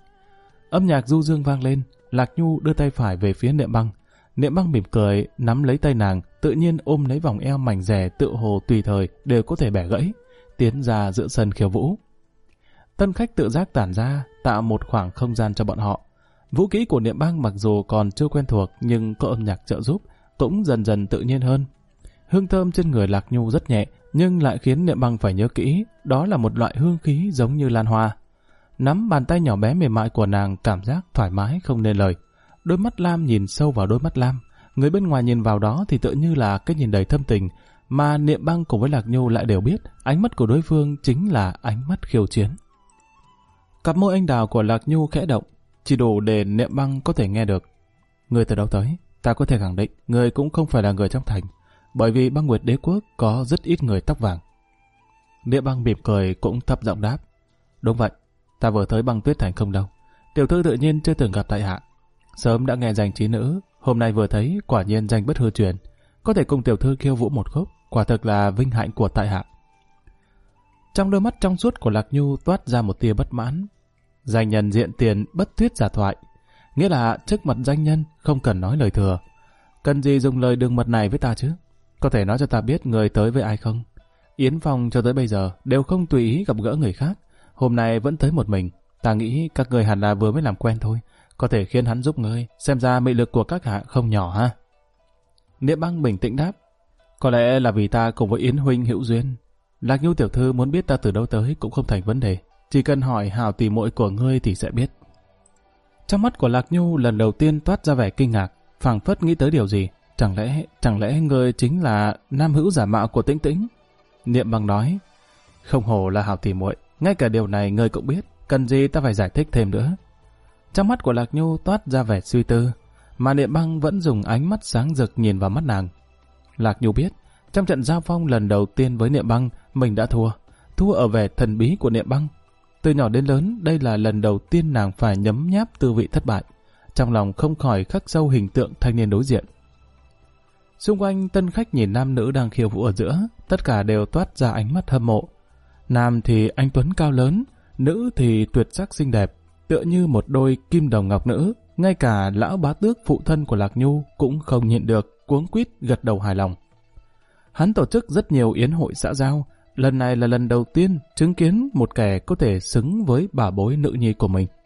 Âm nhạc du dương vang lên, Lạc Nhu đưa tay phải về phía Niệm Băng. Niệm Băng mỉm cười, nắm lấy tay nàng, tự nhiên ôm lấy vòng eo mảnh dẻ tựa hồ tùy thời đều có thể bẻ gãy, tiến ra giữa sân khiêu vũ. Tân khách tự giác tản ra, tạo một khoảng không gian cho bọn họ. Vũ kỹ của Niệm Băng mặc dù còn chưa quen thuộc, nhưng có âm nhạc trợ giúp, cũng dần dần tự nhiên hơn. Hương thơm trên người Lạc Nhu rất nhẹ, nhưng lại khiến Niệm Băng phải nhớ kỹ, đó là một loại hương khí giống như lan hoa. Nắm bàn tay nhỏ bé mềm mại của nàng, cảm giác thoải mái không nên lời. Đôi mắt Lam nhìn sâu vào đôi mắt Lam, người bên ngoài nhìn vào đó thì tự như là cái nhìn đầy thâm tình, mà Niệm Băng cùng với Lạc Nhu lại đều biết ánh mắt của đối phương chính là ánh mắt khiêu chiến. Cặp môi anh đào của Lạc Nhu khẽ động, chỉ đủ để Niệm Băng có thể nghe được. Người từ đâu tới? Ta có thể khẳng định người cũng không phải là người trong thành, bởi vì Băng Nguyệt Đế Quốc có rất ít người tóc vàng. Niệm Băng mỉm cười cũng thấp giọng đáp: đúng vậy, ta vừa tới Băng Tuyết thành không đâu. Tiểu thư tự nhiên chưa từng gặp tại hạ, sớm đã nghe danh trí nữ, hôm nay vừa thấy quả nhiên danh bất hư truyền, có thể cùng tiểu thư khiêu vũ một khúc, quả thực là vinh hạnh của tại hạ. Trong đôi mắt trong suốt của Lạc Nhu toát ra một tia bất mãn. Danh nhân diện tiền, bất thuyết giả thoại, nghĩa là trước mặt danh nhân không cần nói lời thừa. Cần gì dùng lời đường mật này với ta chứ? Có thể nói cho ta biết người tới với ai không? Yến Phong cho tới bây giờ đều không tùy ý gặp gỡ người khác, hôm nay vẫn tới một mình. Ta nghĩ các người hẳn là vừa mới làm quen thôi, có thể khiến hắn giúp ngươi, xem ra mị lực của các hạ không nhỏ ha. Niệm Băng bình tĩnh đáp: có lẽ là vì ta cùng với Yến huynh hữu duyên. Lạc Nhu tiểu thư muốn biết ta từ đâu tới cũng không thành vấn đề, chỉ cần hỏi hảo tỉ muội của ngươi thì sẽ biết. Trong mắt của Lạc Nhu lần đầu tiên toát ra vẻ kinh ngạc, phảng phất nghĩ tới điều gì. Chẳng lẽ ngươi chính là nam hữu giả mạo của Tĩnh Tĩnh? Niệm Băng nói: không hổ là hảo tỉ muội, ngay cả điều này ngươi cũng biết, cần gì ta phải giải thích thêm nữa. Trong mắt của Lạc Nhu toát ra vẻ suy tư, mà Niệm Băng vẫn dùng ánh mắt sáng rực nhìn vào mắt nàng. Lạc Nhu biết, trong trận giao phong lần đầu tiên với Niệm Băng, mình đã thua ở vẻ thần bí của Niệm Băng. Từ nhỏ đến lớn, đây là lần đầu tiên nàng phải nhấm nháp tư vị thất bại, trong lòng không khỏi khắc sâu hình tượng thanh niên đối diện. Xung quanh tân khách nhìn nam nữ đang khiêu vũ ở giữa, tất cả đều toát ra ánh mắt hâm mộ. Nam thì anh tuấn cao lớn, nữ thì tuyệt sắc xinh đẹp, tựa như một đôi kim đồng ngọc nữ. Ngay cả lão bá tước phụ thân của Lạc Nhu cũng không nhịn được, cuống quýt gật đầu hài lòng. Hắn tổ chức rất nhiều yến hội xã giao, lần này là lần đầu tiên chứng kiến một kẻ có thể xứng với bà bối nữ nhi của mình.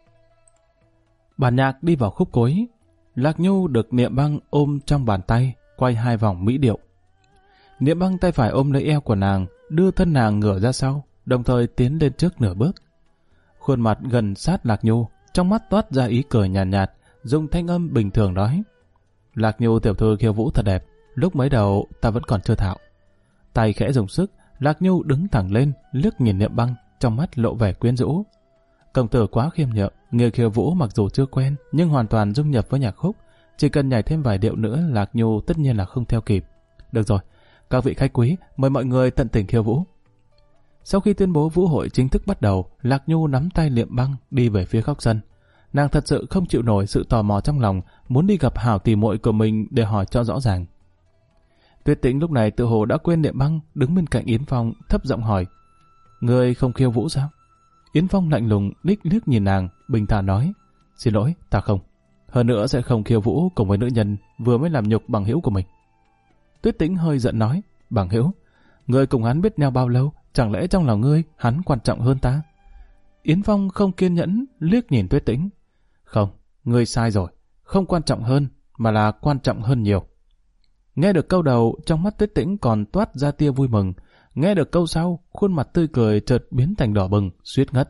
Bản nhạc đi vào khúc cuối, Lạc Nhu được Niệm Băng ôm trong bàn tay, quay 2 vòng mỹ điệu. Niệm Băng tay phải ôm lấy eo của nàng, đưa thân nàng ngửa ra sau, đồng thời tiến lên trước nửa bước. Khuôn mặt gần sát Lạc Nhu, trong mắt toát ra ý cười nhàn nhạt, dùng thanh âm bình thường nói: Lạc Nhu tiểu thư khiêu vũ thật đẹp, lúc mới đầu ta vẫn còn chưa thạo. Tay khẽ dùng sức, Lạc Nhu đứng thẳng lên, liếc nhìn Niệm Băng, trong mắt lộ vẻ quyến rũ. Công tử quá khiêm nhượng, người khiêu vũ mặc dù chưa quen, nhưng hoàn toàn dung nhập với nhạc khúc. Chỉ cần nhảy thêm vài điệu nữa, Lạc Nhu tất nhiên là không theo kịp. Được rồi, các vị khách quý, mời mọi người tận tình khiêu vũ. Sau khi tuyên bố vũ hội chính thức bắt đầu, Lạc Nhu nắm tay Niệm Băng đi về phía góc sân. Nàng thật sự không chịu nổi sự tò mò trong lòng, muốn đi gặp hảo tỉ muội của mình để hỏi cho rõ ràng. Tuyết Tĩnh lúc này tự hồ đã quên Niệm Băng, đứng bên cạnh Yến Phong thấp giọng hỏi: Ngươi không khiêu vũ sao? Yến Phong lạnh lùng liếc nhìn nàng, bình thản nói: Xin lỗi, ta không. Hơn nữa sẽ không khiêu vũ cùng với nữ nhân vừa mới làm nhục bằng hữu của mình. Tuyết Tĩnh hơi giận nói: Bằng hữu? Ngươi cùng hắn biết nhau bao lâu? Chẳng lẽ trong lòng ngươi hắn quan trọng hơn ta? Yến Phong không kiên nhẫn liếc nhìn Tuyết Tĩnh: Không, ngươi sai rồi, không quan trọng hơn, mà là quan trọng hơn nhiều. Nghe được câu đầu, trong mắt Tuyết Tĩnh còn toát ra tia vui mừng. Nghe được câu sau, khuôn mặt tươi cười chợt biến thành đỏ bừng, suýt ngất.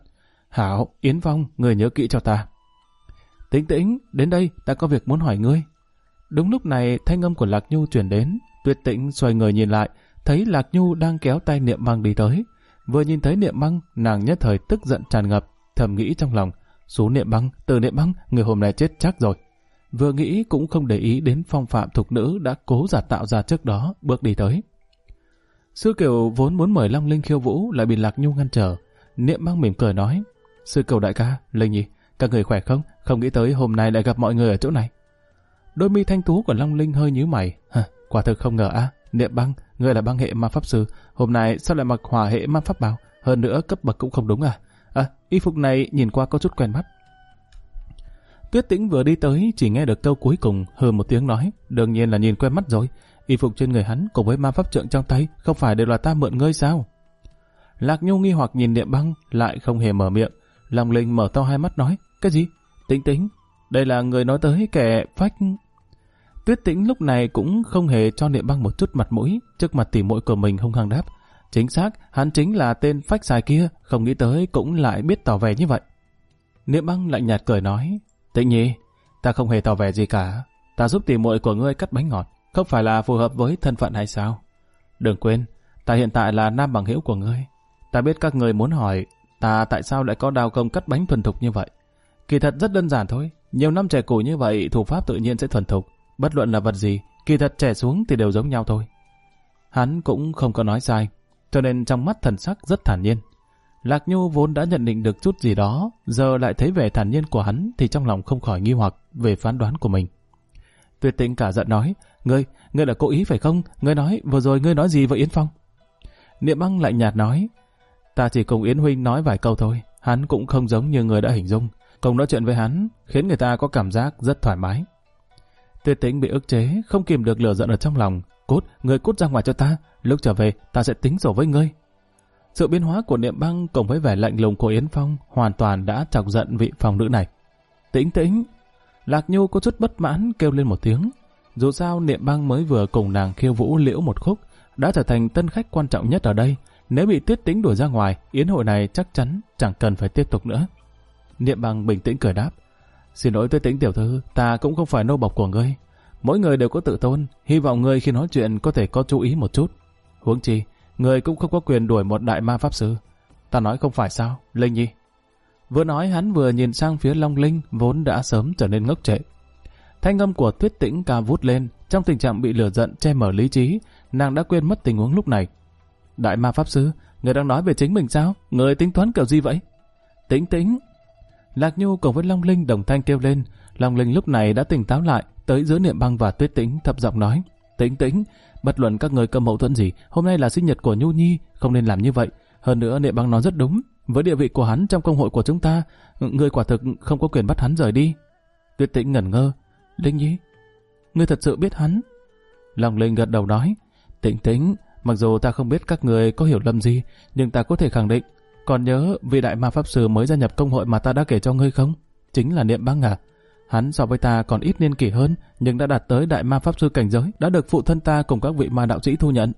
Hảo, Yến Phong, người nhớ kỹ cho ta. Tĩnh Tĩnh, đến đây, ta có việc muốn hỏi ngươi. Đúng lúc này, thanh âm của Lạc Nhu truyền đến. Tuyết Tĩnh xoay người nhìn lại, thấy Lạc Nhu đang kéo tay Niệm Băng đi tới. Vừa nhìn thấy Niệm Băng, nàng nhất thời tức giận tràn ngập, thầm nghĩ trong lòng. Số Niệm Băng, từ Niệm Băng, người hôm nay chết chắc rồi. Vừa nghĩ cũng không để ý đến phong phạm thục nữ đã cố giả tạo ra trước đó, bước đi tới. Sư Kiều vốn muốn mời Long Linh khiêu vũ lại bị Lạc Nhu ngăn trở. Niệm Băng mỉm cười nói, Sư Kiều đại ca, Linh Nhi, các người khỏe không? Không nghĩ tới hôm nay lại gặp mọi người ở chỗ này. Đôi mi thanh tú của Long Linh hơi nhíu mày. Quả thực không ngờ á, Niệm Băng, ngươi là băng hệ ma pháp sư, hôm nay sao lại mặc hỏa hệ ma pháp bào? Hơn nữa cấp bậc cũng không đúng à? Y phục này nhìn qua có chút quen mắt. Tuyết Tĩnh vừa đi tới chỉ nghe được câu cuối cùng, hừ một tiếng nói, đương nhiên là nhìn quen mắt rồi. Y phục trên người hắn cùng với ma pháp trượng trong tay không phải đều là ta mượn ngươi sao? Lạc Nhu nghi hoặc nhìn Niệm Băng lại không hề mở miệng. Long Linh mở to hai mắt nói, cái gì? Tĩnh Tĩnh, đây là người nói tới kẻ phách. Tuyết Tĩnh lúc này cũng không hề cho Niệm Băng một chút mặt mũi, trước mặt tỉ muội của mình hung hăng đáp, chính xác, hắn chính là tên phách xài kia, không nghĩ tới cũng lại biết tỏ vẻ như vậy. Niệm Băng lạnh nhạt cười nói, Tĩnh Nhi, ta không hề tỏ vẻ gì cả, ta giúp tỉ muội của ngươi cắt bánh ngọt, không phải là phù hợp với thân phận hay sao? Đừng quên, ta hiện tại là nam bằng hữu của ngươi, ta biết các người muốn hỏi ta tại sao lại có đao công cắt bánh thuần thục như vậy. Kỳ thật rất đơn giản thôi, nhiều năm trẻ củi như vậy thủ pháp tự nhiên sẽ thuần thục, bất luận là vật gì, kỳ thật trẻ xuống thì đều giống nhau thôi. Hắn cũng không có nói sai, cho nên trong mắt thần sắc rất thản nhiên. Lạc Nhu vốn đã nhận định được chút gì đó, giờ lại thấy vẻ thản nhiên của hắn thì trong lòng không khỏi nghi hoặc về phán đoán của mình. Tuyệt Tĩnh cả giận nói, ngươi là cố ý phải không? Ngươi nói, vừa rồi ngươi nói gì với Yến Phong? Niệm Băng lạnh nhạt nói, ta chỉ cùng Yến huynh nói vài câu thôi, hắn cũng không giống như người đã hình dung. Cùng nói chuyện với hắn khiến người ta có cảm giác rất thoải mái. Tuyệt Tĩnh bị ức chế, không kìm được lửa giận ở trong lòng. Ngươi cút ra ngoài cho ta, lúc trở về ta sẽ tính sổ với ngươi. Sự biến hóa của Niệm Băng cùng với vẻ lạnh lùng của Yến Phong hoàn toàn đã chọc giận vị phòng nữ này. Tĩnh Tĩnh, Lạc Nhu có chút bất mãn kêu lên một tiếng. Dù sao Niệm Băng mới vừa cùng nàng khiêu vũ liễu một khúc, đã trở thành tân khách quan trọng nhất ở đây. Nếu bị Tuyết Tĩnh đuổi ra ngoài, yến hội này chắc chắn chẳng cần phải tiếp tục nữa. Niệm Băng bình tĩnh cười đáp, xin lỗi Tuyết Tĩnh tiểu thư, ta cũng không phải nô bộc của ngươi. Mỗi người đều có tự tôn, hy vọng ngươi khi nói chuyện có thể có chú ý một chút. Huống chi, ngươi cũng không có quyền đuổi một đại ma pháp sư. Ta nói không phải sao, Linh Nhi. Vừa nói hắn vừa nhìn sang phía Long Linh vốn đã sớm trở nên ngốc trệ. Thanh âm của Tuyết Tĩnh cao vút lên, trong tình trạng bị lửa giận che mở lý trí, nàng đã quên mất tình huống lúc này. Đại ma pháp sư, người đang nói về chính mình sao? Người tính toán kiểu gì vậy? Tĩnh Tĩnh. Lạc Nhu cùng với Long Linh đồng thanh kêu lên. Long Linh lúc này đã tỉnh táo lại, tới giữa Niệm Băng và Tuyết Tĩnh thấp giọng nói, Tĩnh Tĩnh, bất luận các người có mâu thuẫn gì, hôm nay là sinh nhật của Nhu Nhi, không nên làm như vậy. Hơn nữa Niệm Băng nói rất đúng, với địa vị của hắn trong công hội của chúng ta, người quả thực không có quyền bắt hắn rời đi. Tuyết Tĩnh ngẩn ngơ, Linh Nhi, ngươi thật sự biết hắn? Long Linh gật đầu nói, Tĩnh Tĩnh, mặc dù ta không biết các người có hiểu lầm gì, nhưng ta có thể khẳng định, còn nhớ vị đại ma pháp sư mới gia nhập công hội mà ta đã kể cho ngươi không? Chính là Niệm Băng à? Hắn so với ta còn ít niên kỷ hơn, nhưng đã đạt tới đại ma pháp sư cảnh giới, đã được phụ thân ta cùng các vị ma đạo sĩ thu nhận.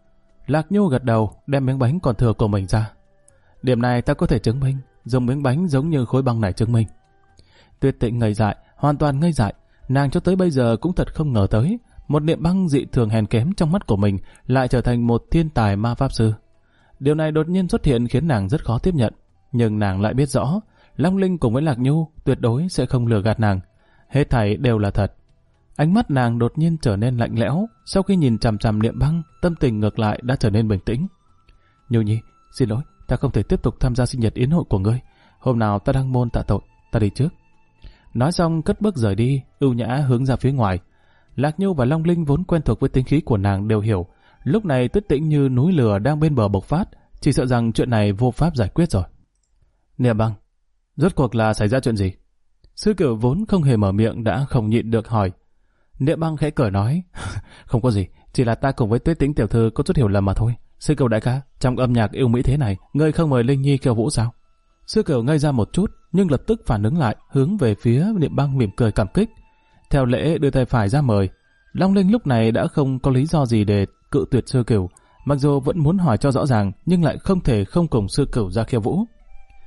Lạc Nhu gật đầu, đem miếng bánh còn thừa của mình ra. Điểm này ta có thể chứng minh, dùng miếng bánh giống như khối băng này chứng minh. Tuyết Tĩnh ngây dại, hoàn toàn ngây dại, nàng cho tới bây giờ cũng thật không ngờ tới, một Niệm Băng dị thường hèn kém trong mắt của mình lại trở thành một thiên tài ma pháp sư. Điều này đột nhiên xuất hiện khiến nàng rất khó tiếp nhận, nhưng nàng lại biết rõ, Long Linh cùng với Lạc Nhu tuyệt đối sẽ không lừa gạt nàng. Hết thảy đều là thật. Ánh mắt nàng đột nhiên trở nên lạnh lẽo, sau khi nhìn chằm chằm Niệm Băng, tâm tình ngược lại đã trở nên bình tĩnh. Nhu Nhi, xin lỗi, ta không thể tiếp tục tham gia sinh nhật yến hội của ngươi. Hôm nào ta đăng môn tạ tội, ta đi trước. Nói xong cất bước rời đi, ưu nhã hướng ra phía ngoài. Lạc Nhu và Long Linh vốn quen thuộc với tính khí của nàng đều hiểu, lúc này Tuyết Tĩnh như núi lửa đang bên bờ bộc phát, chỉ sợ rằng chuyện này vô pháp giải quyết rồi. Niệm Băng, rốt cuộc là xảy ra chuyện gì? Sư Kiều vốn không hề mở miệng đã không nhịn được hỏi. Niệm Băng khẽ cười nói, không có gì, chỉ là ta cùng với Tuyết Tĩnh tiểu thư có chút hiểu lầm mà thôi. Sư Kiều đại ca, trong âm nhạc yêu mỹ thế này, ngươi không mời Linh Nhi khiêu vũ sao? Sư Kiều ngây ra một chút, nhưng lập tức phản ứng lại, hướng về phía Niệm Băng mỉm cười cảm kích. Theo lễ đưa tay phải ra mời. Long Linh lúc này đã không có lý do gì để cự tuyệt Sư Kiều, mặc dù vẫn muốn hỏi cho rõ ràng, nhưng lại không thể không cùng Sư Kiều ra khiêu vũ.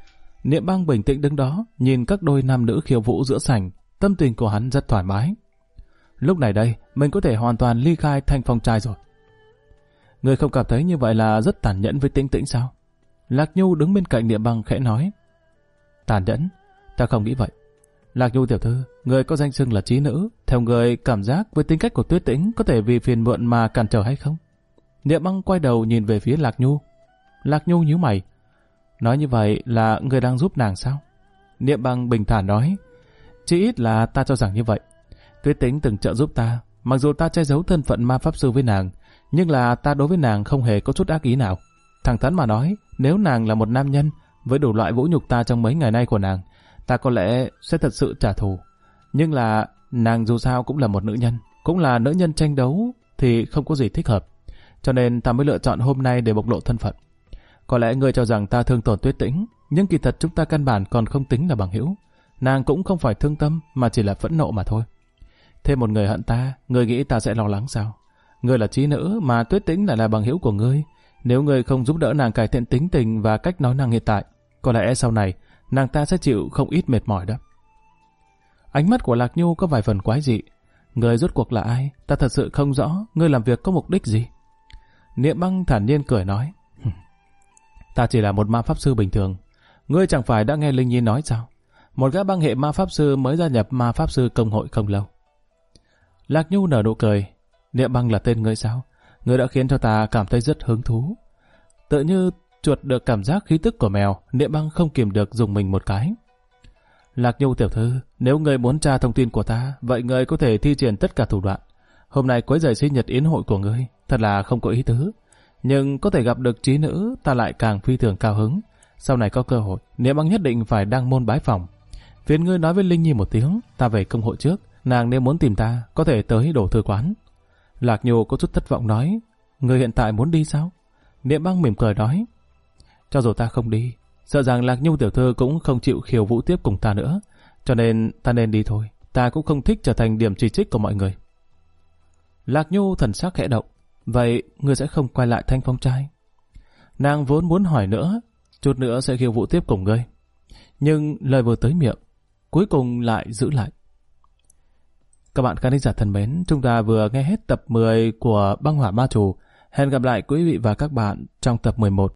Niệm Băng bình tĩnh đứng đó, nhìn các đôi nam nữ khiêu vũ giữa sảnh, tâm tình của hắn rất thoải mái. Lúc này đây, mình có thể hoàn toàn ly khai Thanh Phong trai rồi. Người không cảm thấy như vậy là rất tàn nhẫn với Tĩnh Tĩnh sao? Lạc Nhu đứng bên cạnh Niệm Băng khẽ nói. Tàn nhẫn? Ta không nghĩ vậy. Lạc Nhu tiểu thư, người có danh xưng là trí nữ, theo người cảm giác với tính cách của Tuyết Tĩnh có thể vì phiền muộn mà cản trở hay không? Niệm Băng quay đầu nhìn về phía Lạc Nhu. Lạc Nhu nhíu mày. Nói như vậy là người đang giúp nàng sao? Niệm Băng bình thản nói. Chỉ ít là ta cho rằng như vậy. Tuyết Tĩnh từng trợ giúp ta, mặc dù ta che giấu thân phận ma pháp sư với nàng, nhưng là ta đối với nàng không hề có chút ác ý nào. Thẳng thắn mà nói, nếu nàng là một nam nhân, với đủ loại vũ nhục ta trong mấy ngày nay của nàng, ta có lẽ sẽ thật sự trả thù. Nhưng là nàng dù sao cũng là một nữ nhân, cũng là nữ nhân tranh đấu thì không có gì thích hợp. Cho nên ta mới lựa chọn hôm nay để bộc lộ thân phận. Có lẽ ngươi cho rằng ta thương tổn Tuyết Tĩnh, nhưng kỳ thật chúng ta căn bản còn không tính là bằng hữu. Nàng cũng không phải thương tâm mà chỉ là phẫn nộ mà thôi. Thêm một người hận ta, ngươi nghĩ ta sẽ lo lắng sao? Ngươi là trí nữ mà Tuyết Tĩnh lại là bằng hữu của ngươi. Nếu ngươi không giúp đỡ nàng cải thiện tính tình và cách nói năng hiện tại, có lẽ sau này nàng ta sẽ chịu không ít mệt mỏi đó. Ánh mắt của Lạc Nhu có vài phần quái dị. Ngươi rốt cuộc là ai? Ta thật sự không rõ ngươi làm việc có mục đích gì. Niệm Băng thản nhiên cười nói. Ta chỉ là một ma pháp sư bình thường. Ngươi chẳng phải đã nghe Linh Nhi nói sao? Một gã băng hệ ma pháp sư mới gia nhập ma pháp sư công hội không lâu. Lạc Nhu nở nụ cười. Niệm Băng là tên ngươi sao? Ngươi đã khiến cho ta cảm thấy rất hứng thú. Tự như chuột được cảm giác khí tức của mèo, Niệm Băng không kìm được dùng mình một cái. Lạc Nhu tiểu thư, nếu ngươi muốn tra thông tin của ta, vậy ngươi có thể thi triển tất cả thủ đoạn. Hôm nay quấy rầy sinh nhật yến hội của ngươi, thật là không có ý tứ. Nhưng có thể gặp được trí nữ, ta lại càng phi thường cao hứng. Sau này có cơ hội, Niệm Băng nhất định phải đăng môn bái phỏng. Phiền ngươi nói với Linh Nhi một tiếng, ta về công hội trước. Nàng nếu muốn tìm ta, có thể tới đổ thư quán. Lạc Nhu có chút thất vọng nói, ngươi hiện tại muốn đi sao? Niệm Băng mỉm cười nói, cho dù ta không đi, sợ rằng Lạc Nhu tiểu thư cũng không chịu khiêu vũ tiếp cùng ta nữa, cho nên ta nên đi thôi. Ta cũng không thích trở thành điểm chỉ trích của mọi người. Lạc Nhu thần sắc khẽ động, vậy ngươi sẽ không quay lại Thanh Phong trai? Nàng vốn muốn hỏi nữa, chút nữa sẽ khiêu vũ tiếp cùng ngươi, nhưng lời vừa tới miệng, cuối cùng lại giữ lại. Các bạn khán giả thân mến, chúng ta vừa nghe hết tập 10 của Băng Hỏa Ma Chủ. Hẹn gặp lại quý vị và các bạn trong tập 11.